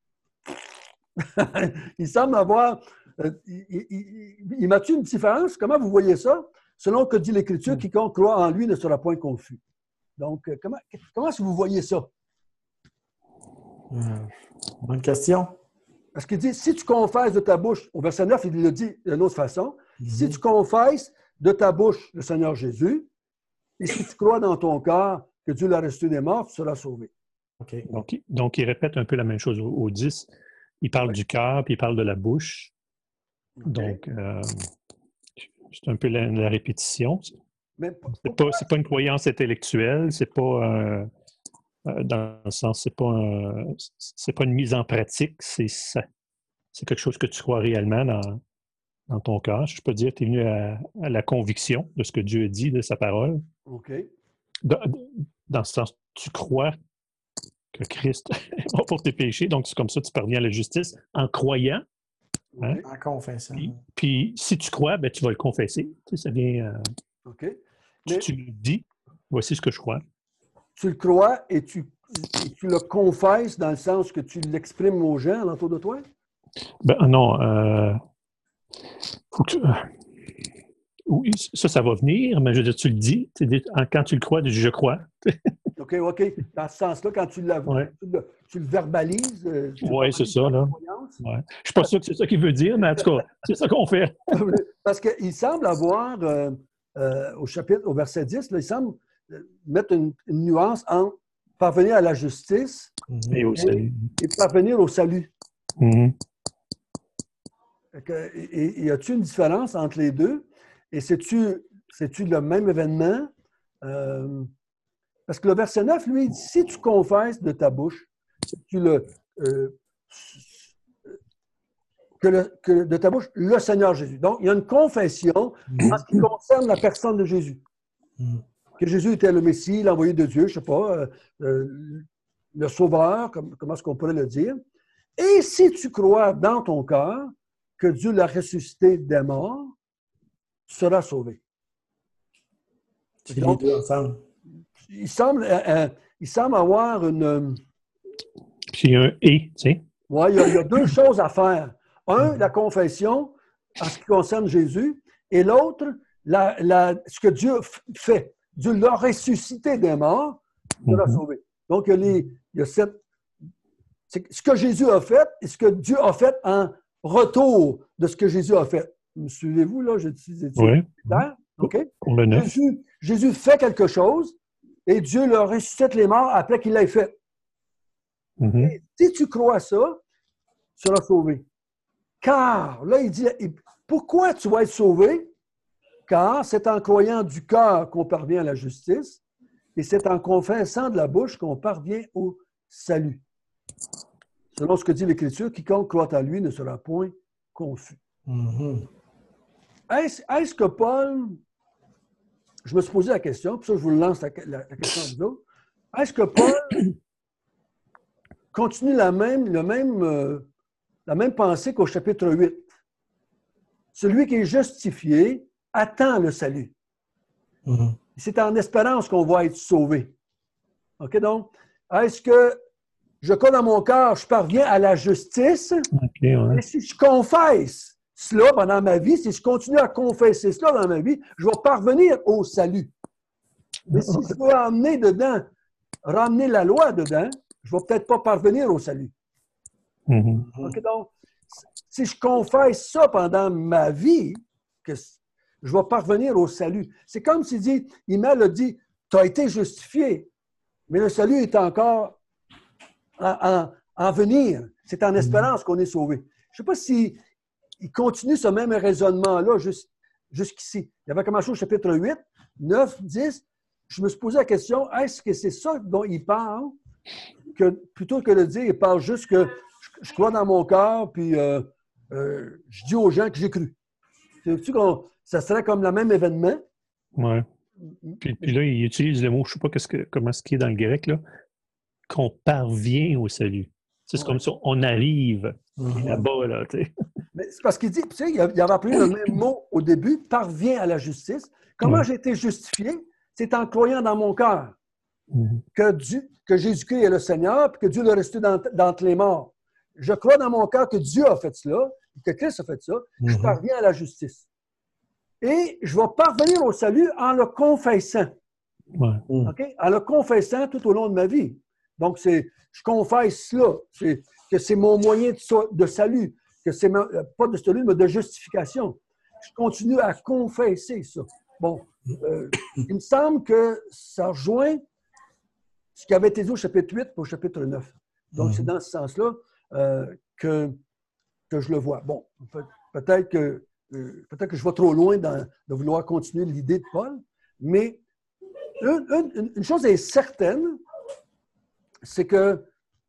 Il semble avoir... Euh, il, il, il m'a-tu une différence? Comment vous voyez ça? Selon que dit l'Écriture, mm-hmm. quiconque croit en lui ne sera point confus. Donc, euh, comment, comment est-ce que vous voyez ça? Euh, bonne question. Parce qu'il dit, si tu confesses de ta bouche, au verset neuf, il le dit d'une autre façon, mm-hmm. si tu confesses de ta bouche le Seigneur Jésus, et si tu crois dans ton cœur que Dieu l'a ressuscité des morts, tu seras sauvé. Okay. Donc, donc, il répète un peu la même chose au, au dix. Il parle oui. du cœur, puis il parle de la bouche. Okay. Donc, euh, c'est un peu la, la répétition. Mais c'est pas, c'est pas une croyance intellectuelle, c'est pas... Euh, dans le sens, c'est pas, un, c'est pas une mise en pratique, c'est, ça, c'est quelque chose que tu crois réellement dans, dans ton cœur. Je peux dire que tu es venu à, à la conviction de ce que Dieu dit, de sa parole. OK. Dans, dans ce sens, tu crois que Christ est mort pour tes péchés, donc c'est comme ça que tu parviens à la justice en croyant. Hein? En confessant. Puis, puis si tu crois, ben, tu vas le confesser. Tu sais, ça vient... Euh, OK. Mais... Tu, tu le dis, voici ce que je crois. Tu le crois et tu, et tu le confesses dans le sens que tu l'exprimes aux gens alentour de toi? Ben non. Euh, faut que tu, Oui, ça, ça va venir, mais je veux dire, tu le dis. Quand tu le crois, tu dis « je crois ». OK, OK. Dans ce sens-là, quand tu, ouais. tu, le, tu le verbalises. Oui, c'est ça, là. Ouais. Je ne suis pas sûr que c'est ça qu'il veut dire, mais en tout cas, c'est ça qu'on fait. Parce qu'il semble avoir, euh, euh, au chapitre, au verset dix, là, il semble mettre une, une nuance entre parvenir à la justice et, au salut. et, et parvenir au salut. Mm-hmm. Et, et, et y a-t-il une différence entre les deux? Et c'est-tu, c'est-tu le même événement? Euh, parce que le verset neuf, lui, il dit, si tu confesses de ta bouche, si tu le, euh, que, le, que de ta bouche le Seigneur Jésus. Donc, il y a une confession en ce qui concerne la personne de Jésus. Que Jésus était le Messie, l'envoyé de Dieu, je ne sais pas, euh, euh, le Sauveur, comme, comment est-ce qu'on pourrait le dire. Et si tu crois dans ton cœur que Dieu l'a ressuscité des morts, tu seras sauvé. C'est les deux ensemble. Il semble, euh, il semble avoir une... Puis il y a un « et », tu sais. Oui, il, il y a deux choses à faire. Un, la confession en ce qui concerne Jésus, et l'autre, la, la, ce que Dieu fait. Dieu l'a ressuscité des morts, Dieu l'a sauvé. Donc, il y a, les, il y a cette, ce que Jésus a fait et ce que Dieu a fait en retour de ce que Jésus a fait. Me suivez-vous, là? Je dis, oui. Clair? OK? Pour le neuf. Jésus, Jésus fait quelque chose et Dieu le ressuscite les morts après qu'il l'ait fait. Mm-hmm. Et si tu crois ça, tu seras sauvé. Car, là, il dit, pourquoi tu vas être sauvé? Car c'est en croyant du cœur qu'on parvient à la justice et c'est en confessant de la bouche qu'on parvient au salut. Selon ce que dit l'Écriture, quiconque croit à lui ne sera point confus. Mm-hmm. Est-ce, est-ce que Paul, je me suis posé la question, puis ça je vous lance la, la, la question à vous autres, est-ce que Paul continue la même, le même, euh, la même pensée qu'au chapitre huit? Celui qui est justifié attend le salut. Mm-hmm. C'est en espérance qu'on va être sauvé. OK, donc, est-ce que je crois dans mon cœur, je parviens à la justice? Okay, ouais. Et si je confesse cela pendant ma vie, si je continue à confesser cela dans ma vie, je vais parvenir au salut. Mais si je veux emmener dedans, ramener la loi dedans, je ne vais peut-être pas parvenir au salut. Mm-hmm. OK, donc, si je confesse ça pendant ma vie, que je vais parvenir au salut. C'est comme s'il dit, il m'a dit, tu as été justifié, mais le salut est encore en, en, en venir. C'est en espérance qu'on est sauvé. Je ne sais pas si il continue ce même raisonnement-là jusqu'ici. Il avait commencé au chapitre huit, neuf, dix. Je me suis posé la question, est-ce que c'est ça dont il parle? Que, plutôt que de dire, il parle juste que je, je crois dans mon cœur, puis euh, euh, je dis aux gens que j'ai cru. C'est-tu qu'on, ça serait comme le même événement? Oui. Puis, puis là, il utilise le mot, je ne sais pas qu'est-ce que, comment ce qui est dans le grec, là, qu'on parvient au salut. C'est ouais. Comme ça, on arrive mm-hmm. là-bas, là, tu sais. Mais c'est parce qu'il dit, tu sais, il avait appelé le même mot au début, parvient à la justice. Comment ouais. j'ai été justifié? C'est en croyant dans mon cœur mm-hmm. que, Dieu, que Jésus-Christ est le Seigneur, puis que Dieu l'a resté d'entre les morts. Je crois dans mon cœur que Dieu a fait cela, que Christ a fait ça, mm-hmm. je parviens à la justice. Et je vais parvenir au salut en le confessant. Ouais. Okay? En le confessant tout au long de ma vie. Donc, c'est, je confesse cela, c'est, que c'est mon moyen de, de salut, que c'est ma, pas de salut, mais de justification. Je continue à confesser ça. Bon, euh, il me semble que ça rejoint ce qui avait été dit au chapitre huit au chapitre neuf. Donc, mm-hmm. c'est dans ce sens-là euh, que, que je le vois. Bon, peut, peut-être que Euh, peut-être que je vais trop loin dans, de vouloir continuer l'idée de Paul, mais une, une, une chose est certaine, c'est que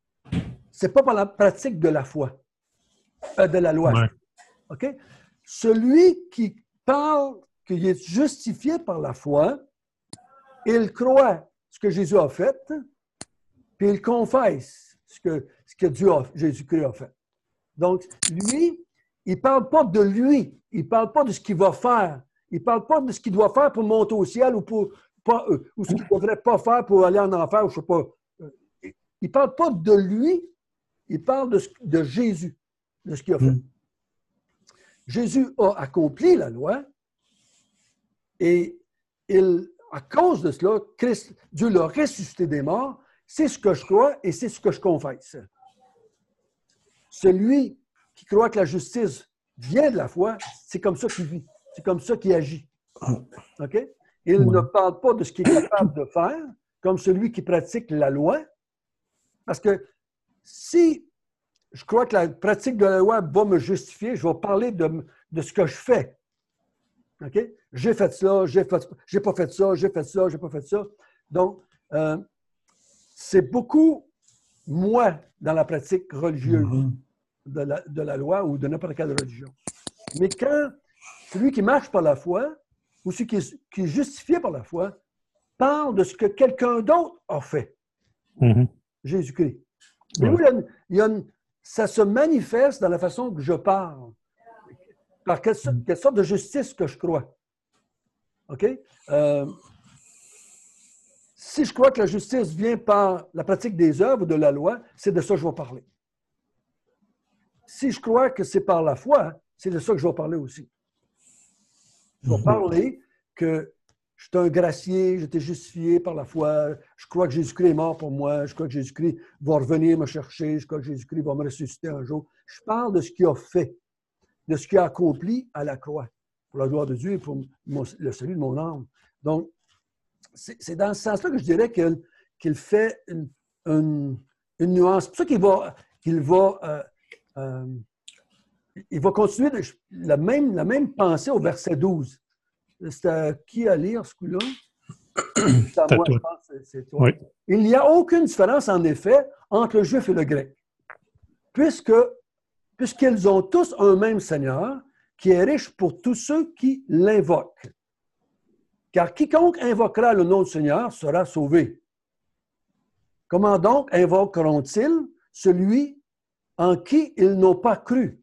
ce n'est pas par la pratique de la foi, euh, de la loi. Ouais. OK? Celui qui parle qu'il est justifié par la foi, il croit ce que Jésus a fait, puis il confesse ce que, ce que Dieu a, Jésus-Christ a fait. Donc, lui, il ne parle pas de lui. Il ne parle pas de ce qu'il va faire. Il ne parle pas de ce qu'il doit faire pour monter au ciel ou, pour, pas, euh, ou ce qu'il ne devrait pas faire pour aller en enfer, ou je ne sais pas. Il ne parle pas de lui. Il parle de, de Jésus, de ce qu'il a fait. Mm. Jésus a accompli la loi. Et il, à cause de cela, Christ, Dieu l'a ressuscité des morts. C'est ce que je crois et c'est ce que je confesse. Celui qui croit que la justice vient de la foi, c'est comme ça qu'il vit. C'est comme ça qu'il agit. OK? Il ne parle pas de ce qu'il est capable de faire, comme celui qui pratique la loi. Parce que si je crois que la pratique de la loi va me justifier, je vais parler de, de ce que je fais. OK? J'ai fait ça, j'ai fait, j'ai pas fait ça, j'ai fait ça, j'ai pas fait ça. Donc, euh, c'est beaucoup moi dans la pratique religieuse mm-hmm. de, la, de la loi ou de n'importe quelle religion. Mais quand celui qui marche par la foi ou celui qui est, qui est justifié par la foi parle de ce que quelqu'un d'autre a fait, mm-hmm. Jésus-Christ. Mais oui, il y a une, il y a une, ça se manifeste dans la façon que je parle. Par quelle, quelle sorte de justice que je crois. OK? Euh, si je crois que la justice vient par la pratique des œuvres de la loi, c'est de ça que je vais parler. Si je crois que c'est par la foi, c'est de ça que je vais parler aussi. Je vais parler que je suis un gracié, j'ai été justifié par la foi, je crois que Jésus-Christ est mort pour moi, je crois que Jésus-Christ va revenir me chercher, je crois que Jésus-Christ va me ressusciter un jour. Je parle de ce qu'il a fait, de ce qu'il a accompli à la croix, pour la gloire de Dieu et pour mon, le salut de mon âme. Donc, c'est dans ce sens-là que je dirais qu'il qu'il fait une, une, une nuance. C'est pour ça qu'il va, qu'il va, euh, euh, il va continuer de, la, même, la même pensée au verset douze. C'est à qui à lire ce coup-là? C'est à moi, je pense, c'est toi. Oui. Il n'y a aucune différence, en effet, entre le juif et le grec, puisque puisqu'ils ont tous un même Seigneur qui est riche pour tous ceux qui l'invoquent. Car quiconque invoquera le nom du Seigneur sera sauvé. Comment donc invoqueront-ils celui en qui ils n'ont pas cru?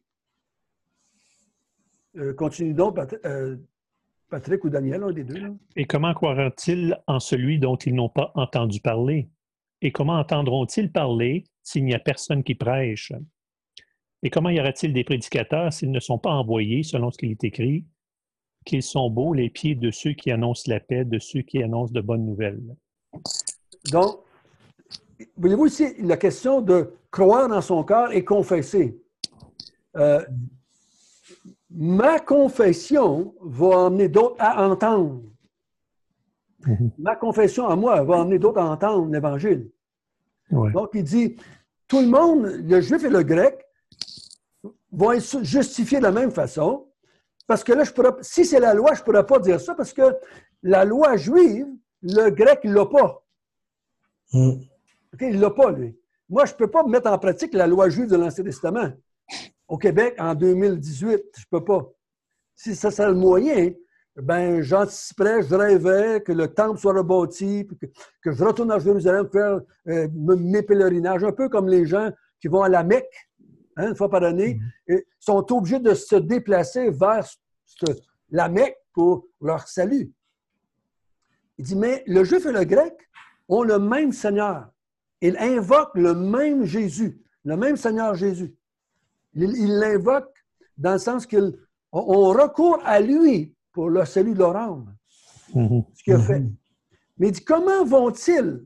Euh, continue donc, Patrick, euh, Patrick ou Daniel, un des deux. Là. Et comment croiront-ils en celui dont ils n'ont pas entendu parler? Et comment entendront-ils parler s'il n'y a personne qui prêche? Et comment y aura-t-il des prédicateurs s'ils ne sont pas envoyés, selon ce qu'il est écrit, qu'ils sont beaux les pieds de ceux qui annoncent la paix, de ceux qui annoncent de bonnes nouvelles? Donc, voyez-vous ici la question de croire dans son cœur et confesser. Euh, ma confession va amener d'autres à entendre. Mm-hmm. Ma confession à moi va amener d'autres à entendre l'Évangile. Ouais. Donc, il dit, tout le monde, le juif et le grec, vont être justifiés de la même façon. Parce que là, je pourrais, si c'est la loi, je ne pourrais pas dire ça parce que la loi juive, le grec, il ne l'a pas. Mm. Okay, il ne l'a pas, lui. Moi, je ne peux pas mettre en pratique la loi juive de l'Ancien Testament. Au Québec, en deux mille dix-huit, je ne peux pas. Si ça serait le moyen, ben j'anticiperais, je rêvais que le temple soit rebâti, que, que je retourne à Jérusalem faire euh, mes pèlerinages, un peu comme les gens qui vont à la Mecque. Hein, une fois par année, mm-hmm. et sont obligés de se déplacer vers ce, la Mecque pour leur salut. Il dit, mais le juif et le grec ont le même Seigneur. Ils invoquent le même Jésus, le même Seigneur Jésus. Ils l'invoquent dans le sens qu'on recourt à lui pour le salut de leur âme, mm-hmm. ce qu'il a fait. Mais il dit, comment vont-ils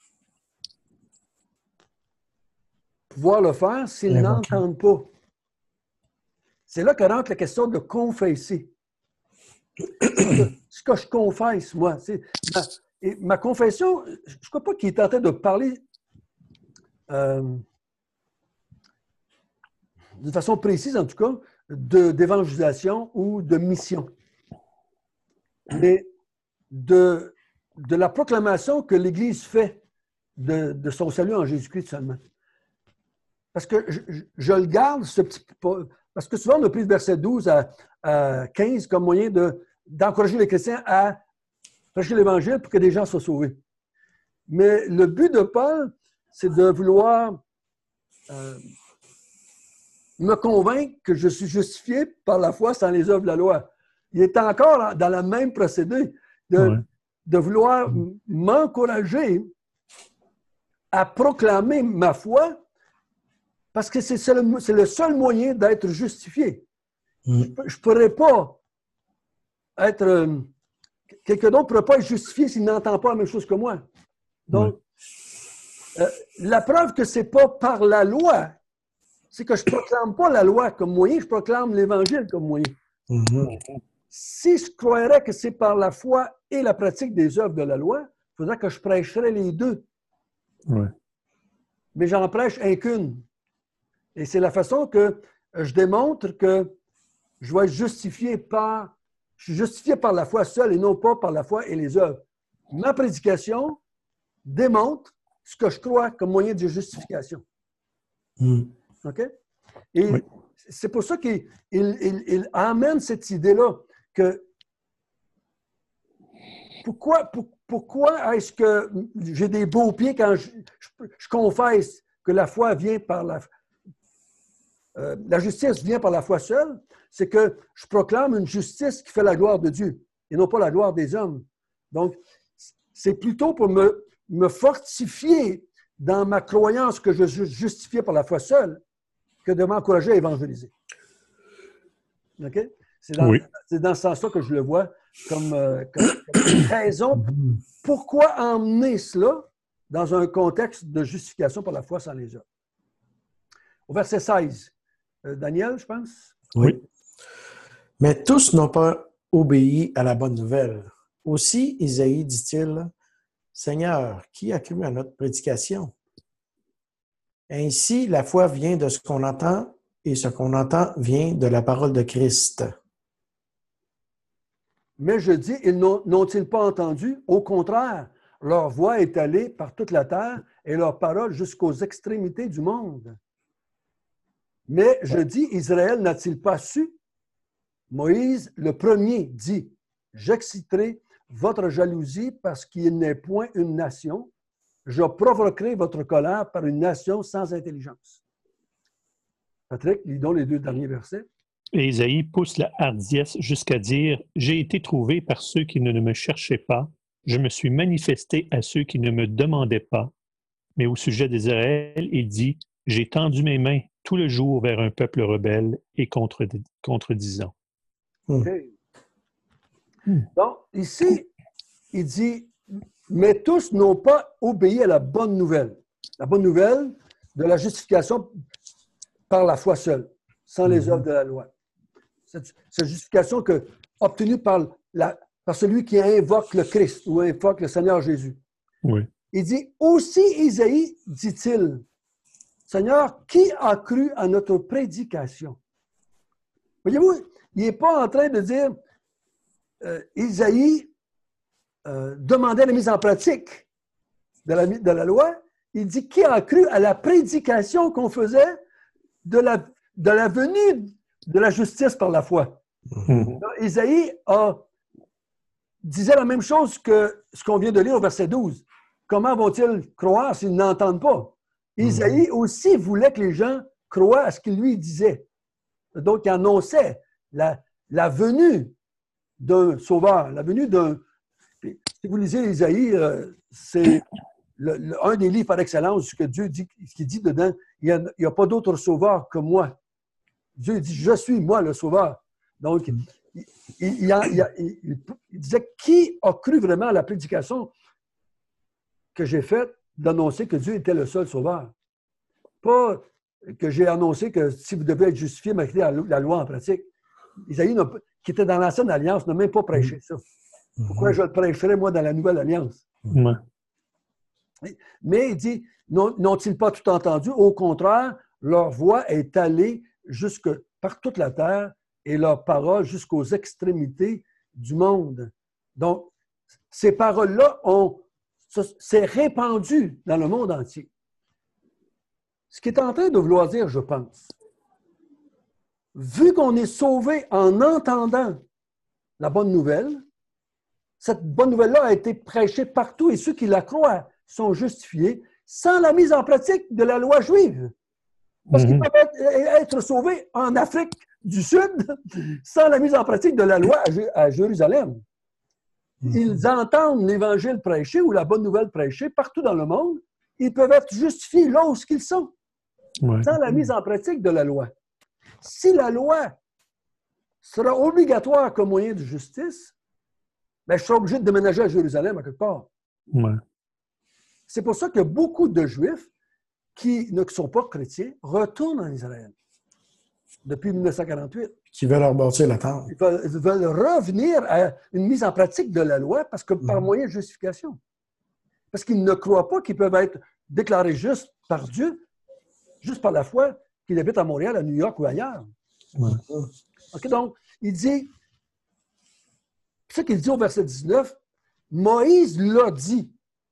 pouvoir le faire s'ils n'entendent pas? C'est là que rentre la question de confesser. Ce que je confesse, moi. Ma, et ma confession, je ne crois pas qu'il est en train de parler euh, de façon précise, en tout cas, d'évangélisation ou de mission. Mais de, de la proclamation que l'Église fait de, de son salut en Jésus-Christ seulement. Parce que je, je, je le garde, ce petit... Parce que souvent, on a pris le verset douze à, à quinze comme moyen de, d'encourager les chrétiens à prêcher l'Évangile pour que des gens soient sauvés. Mais le but de Paul, c'est de vouloir euh, me convaincre que je suis justifié par la foi sans les œuvres de la loi. Il est encore dans le même procédé de, ouais. de vouloir m'encourager à proclamer ma foi parce que c'est le, c'est le seul moyen d'être justifié. Mm. Je ne pourrais pas être, euh, quelqu'un d'autre ne pourrait pas être justifié s'il n'entend pas la même chose que moi. Donc, oui. euh, la preuve que ce n'est pas par la loi, c'est que je ne proclame pas la loi comme moyen, je proclame l'Évangile comme moyen. Mm-hmm. Si je croirais que c'est par la foi et la pratique des œuvres de la loi, il faudrait que je prêcherais les deux. Oui. Mais j'en prêche un qu'une. Et c'est la façon que je démontre que je vais être justifié par, je suis justifié par la foi seule et non pas par la foi et les œuvres. Ma prédication démontre ce que je crois comme moyen de justification. Mm. OK? Et oui. C'est pour ça qu'il il, il, il amène cette idée-là que pourquoi, pour, pourquoi est-ce que j'ai des beaux pieds quand je, je, je confesse que la foi vient par la euh, la justice vient par la foi seule, c'est que je proclame une justice qui fait la gloire de Dieu et non pas la gloire des hommes. Donc, c'est plutôt pour me, me fortifier dans ma croyance que je suis justifié par la foi seule que de m'encourager à évangéliser. OK? C'est dans, oui. c'est dans ce sens-là que je le vois comme, euh, comme, comme raison. Pourquoi emmener cela dans un contexte de justification par la foi sans les œuvres? Au verset seize, euh, Daniel, je pense? Oui. Mais tous n'ont pas obéi à la bonne nouvelle. Aussi, Isaïe dit-il, « Seigneur, qui a cru à notre prédication? » Ainsi, la foi vient de ce qu'on entend et ce qu'on entend vient de la parole de Christ. Mais je dis, ils n'ont-ils pas entendu? Au contraire, leur voix est allée par toute la terre et leur parole jusqu'aux extrémités du monde. Mais je dis, Israël n'a-t-il pas su? Moïse, le premier, dit, « J'exciterai votre jalousie parce qu'il n'est point une nation. Je provoquerai votre colère par une nation sans intelligence. » Patrick, lisons les deux derniers versets. Et Isaïe pousse la hardiesse jusqu'à dire, « J'ai été trouvé par ceux qui ne me cherchaient pas. Je me suis manifesté à ceux qui ne me demandaient pas. » Mais au sujet d'Israël, il dit, « J'ai tendu mes mains tout le jour vers un peuple rebelle et contredisant. » Okay. Hmm. Donc, ici, il dit, « Mais tous n'ont pas obéi à la bonne nouvelle. » La bonne nouvelle de la justification par la foi seule, sans les œuvres de la loi. Cette, cette justification que, obtenue par, la, par celui qui invoque le Christ ou invoque le Seigneur Jésus. Oui. Il dit, « Aussi Isaïe, dit-il, Seigneur, qui a cru à notre prédication? » Voyez-vous, il n'est pas en train de dire, euh, Isaïe euh, demandait la mise en pratique de la, de la loi. Il dit, qui a cru à la prédication qu'on faisait de la, de la venue de la justice par la foi? Mm-hmm. Donc, Isaïe a, disait la même chose que ce qu'on vient de lire au verset douze. Comment vont-ils croire s'ils n'entendent pas? Isaïe aussi voulait que les gens croient à ce qu'il lui disait. Donc, il annonçait la, la venue d'un sauveur, la venue d'un... Si vous lisez Isaïe, euh, c'est le, le, un des livres par excellence, ce que Dieu dit, ce qu'il dit dedans, il n'y a, a pas d'autre sauveur que moi. Dieu dit, je suis moi le sauveur. Donc, il, il, il, il, il, il disait, qui a cru vraiment à la prédication que j'ai faite d'annoncer que Dieu était le seul sauveur? Pas que j'ai annoncé que si vous devez être justifié, mettez la loi en pratique. Isaïe, qui était dans l'ancienne alliance, n'a même pas prêché ça. Pourquoi je le prêcherais, moi, dans la nouvelle alliance? Ouais. Mais il dit, n'ont-ils pas tout entendu? Au contraire, leur voix est allée jusque par toute la terre et leur parole jusqu'aux extrémités du monde. Donc, ces paroles-là ont s'est répandu dans le monde entier. Ce qui est en train de vouloir dire, je pense, vu qu'on est sauvé en entendant la bonne nouvelle, cette bonne nouvelle-là a été prêchée partout et ceux qui la croient sont justifiés sans la mise en pratique de la loi juive. Parce mm-hmm. qu'ils peuvent être, être sauvés en Afrique du Sud sans la mise en pratique de la loi à, à Jérusalem. Mm-hmm. Ils entendent l'Évangile prêché ou la bonne nouvelle prêchée partout dans le monde. Ils peuvent être justifiés là où ils sont, ouais. sans la mise en pratique de la loi. Si la loi sera obligatoire comme moyen de justice, ben, je serai obligé de déménager à Jérusalem à quelque part. Ouais. C'est pour ça que beaucoup de Juifs qui ne sont pas chrétiens retournent en Israël depuis mille neuf cent quarante-huit. Qui veulent rebâtir la temple. Ils veulent, ils veulent revenir à une mise en pratique de la loi parce que par Mhm. moyen de justification. Parce qu'ils ne croient pas qu'ils peuvent être déclarés justes par Dieu, juste par la foi, qu'ils habitent à Montréal, à New York ou ailleurs. Ouais. OK, donc, il dit, c'est ça qu'il dit au verset dix-neuf, Moïse l'a dit.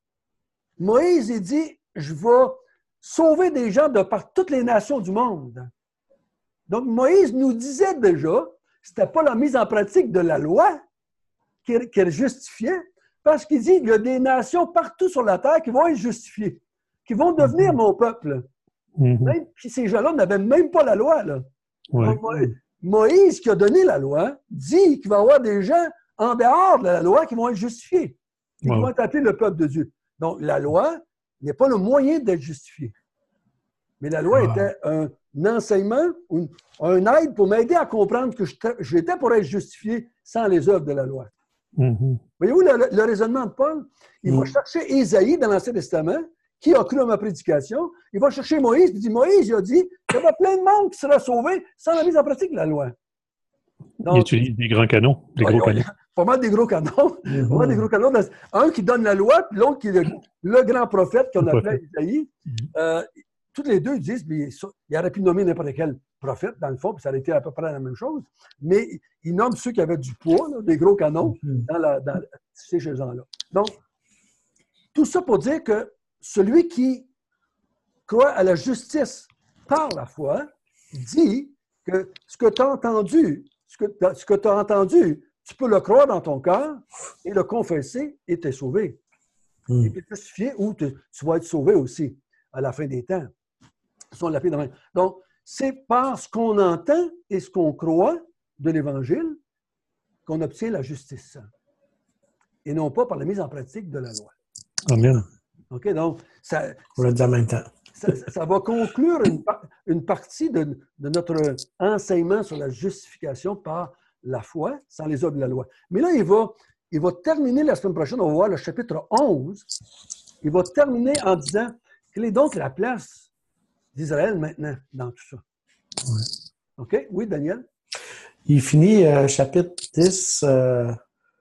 Moïse, il dit, je vais sauver des gens de par toutes les nations du monde. Donc, Moïse nous disait déjà, c'était pas la mise en pratique de la loi qu'elle justifiait, parce qu'il dit qu'il y a des nations partout sur la terre qui vont être justifiées, qui vont devenir mon peuple. Mhm. Même si ces gens-là n'avaient même pas la loi. Là. Ouais. Donc, Mo- Moïse, qui a donné la loi, dit qu'il va y avoir des gens en dehors de la loi qui vont être justifiés, et qui Ouais. vont être appelés le peuple de Dieu. Donc, la loi n'est pas le moyen d'être justifié. Mais la loi Wow. était un enseignement, une- un aide pour m'aider à comprendre que j'étais- j'étais pour être justifié sans les œuvres de la loi. Mhm. Voyez-vous le, le raisonnement de Paul? Il va Mm. chercher Ésaïe dans l'Ancien Testament, qui a cru à ma prédication. Il va chercher Moïse, puis il dit, Moïse, il a dit qu'il y avait plein de monde qui sera sauvé sans la mise en pratique de la loi. Il Donc, utilise des grands canons, des ouais, gros ouais, canons. pas mal des gros canons. Mhm. Pas mal des gros canons. Un qui donne la loi, puis l'autre qui est le, le grand prophète qu'on Le appelait prophète. Isaïe. Euh, tous les deux disent, mais ça, il aurait pu nommer n'importe quel prophète, dans le fond, puis ça aurait été à peu près la même chose. Mais il nomme ceux qui avaient du poids, là, des gros canons, Mhm. dans la, dans, chez ces gens-là. Donc, tout ça pour dire que celui qui croit à la justice par la foi dit que ce que tu as entendu, ce que, ce que tu as entendu, tu peux le croire dans ton cœur et le confesser et t'es sauvé. Mm. Et t'es justifié ou te- tu vas être sauvé aussi à la fin des temps. Si on l'appelle de même. Donc, c'est par ce qu'on entend et ce qu'on croit de l'Évangile qu'on obtient la justice. Et non pas par la mise en pratique de la loi. Amen. OK? Donc, ça, On l'a dit en même temps. ça, ça va conclure une, par- une partie de, de notre enseignement sur la justification par la foi, sans les œuvres de la loi. Mais là, il va, il va terminer la semaine prochaine, on va voir le chapitre onze. Il va terminer en disant quelle est donc la place d'Israël maintenant dans tout ça. Ouais. OK? Oui, Daniel? Il finit euh, chapitre dix euh,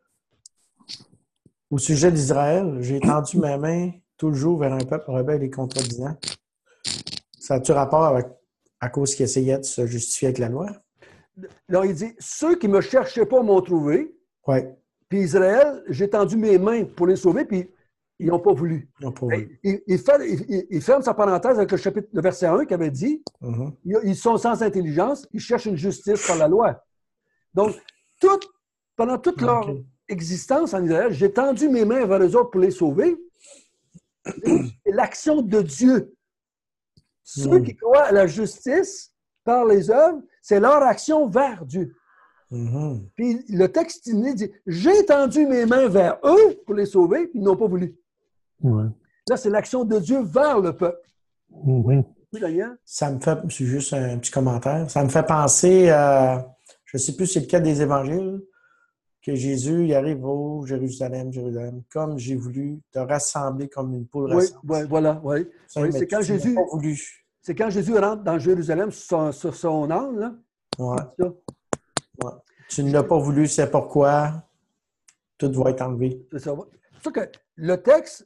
au sujet d'Israël. J'ai étendu ma main tout le jour vers un peuple rebelle et contredisant. Ça a-tu rapport avec à cause qu'il essayait de se justifier avec la loi? Alors, il dit, ceux qui ne me cherchaient pas m'ont trouvé, Oui, puis Israël, j'ai tendu mes mains pour les sauver, puis ils n'ont pas voulu. ils n'ont pas vu. Il, il fait- il- il ferme sa parenthèse avec le chapitre, le verset un qui avait dit, Mhm. ils sont sans intelligence, ils cherchent une justice par la loi. Donc, tout, pendant toute leur Ok. existence en Israël, j'ai tendu mes mains vers eux autres pour les sauver. C'est l'action de Dieu. Ceux Mm. qui croient à la justice par les œuvres, c'est leur action vers Dieu. Mhm. Puis le texte dit, j'ai tendu mes mains vers eux pour les sauver, puis ils n'ont pas voulu. Ouais. Là, c'est l'action de Dieu vers le peuple. Mhm. Oui, Daniel? Ça me fait, c'est juste un petit commentaire, ça me fait penser, à, je ne sais plus si c'est le cas des évangiles, que Jésus il arrive au Jérusalem, Jérusalem, comme j'ai voulu te rassembler comme une poule Oui, rassemble. oui, voilà, oui. Ça, Oui, mais c'est quand tu n'as Jésus- pas voulu. C'est quand Jésus rentre dans Jérusalem sur son, sur son âne, là. Ouais, c'est ça. ouais. Tu ne l'as pas voulu, c'est pourquoi tout va être enlevé. C'est ça. C'est pour ça que le texte,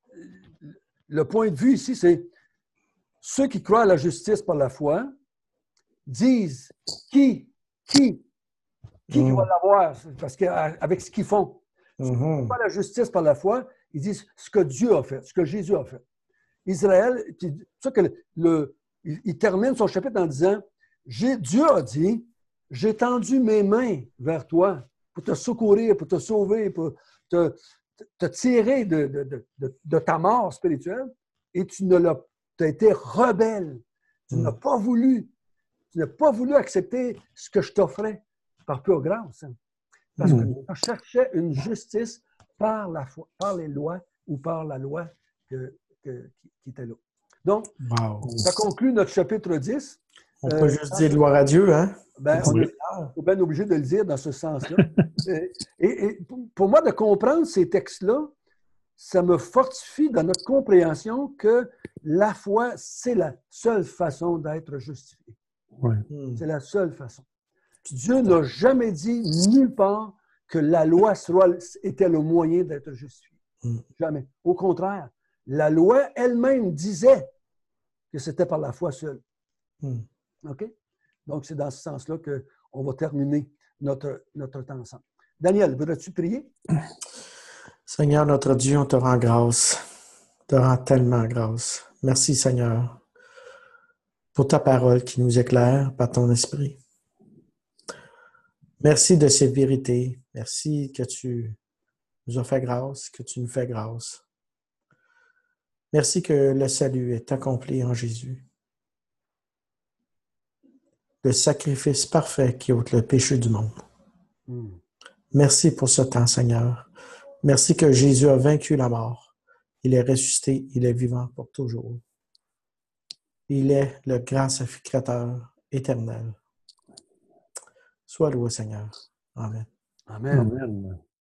le point de vue ici, c'est ceux qui croient à la justice par la foi disent qui, qui, qui, qui Mm. va l'avoir, parce qu'avec ce qu'ils font. Mhm. Pas la justice par la foi, ils disent ce que Dieu a fait, ce que Jésus a fait. Israël, puis, c'est ça que le, le- il, il termine son chapitre en disant, j'ai, Dieu a dit, j'ai tendu mes mains vers toi pour te secourir, pour te sauver, pour te, te tirer de, de, de, de, de ta mort spirituelle, et tu ne l'as, tu as été rebelle. Tu Mm. n'as pas voulu, tu n'as pas voulu accepter ce que je t'offrais par pure grâce. hein. Parce que Mm. tu cherchais une justice par la foi, par les lois ou par la loi que, que- qui, qui était là. Donc, Wow. ça conclut notre chapitre dix. On Euh, peut juste dire gloire à Dieu, hein? Ben, on est bien obligé de le dire dans ce sens-là. et, et pour moi, de comprendre ces textes-là, ça me fortifie dans notre compréhension que la foi, c'est la seule façon d'être justifié. Ouais. C'est la seule façon. Dieu n'a jamais dit nulle part que la loi était le moyen d'être justifié. Mm. Jamais. Au contraire, la loi elle-même disait que c'était par la foi seule. Mm. OK? Donc, c'est dans ce sens-là qu'on va terminer notre, notre temps ensemble. Daniel, voudrais-tu prier? Seigneur, notre Dieu, on te rend grâce. On te rend tellement grâce. Merci, Seigneur, pour ta parole qui nous éclaire par ton esprit. Merci de ces vérités. Merci que tu nous as fait grâce, que tu nous fais grâce. Merci que le salut est accompli en Jésus. Le sacrifice parfait qui ôte le péché du monde. Mm. Merci pour ce temps, Seigneur. Merci que Jésus a vaincu la mort. Il est ressuscité, il est vivant pour toujours. Il est le grand sacrificateur éternel. Sois loué, Seigneur. Amen. Amen. Amen.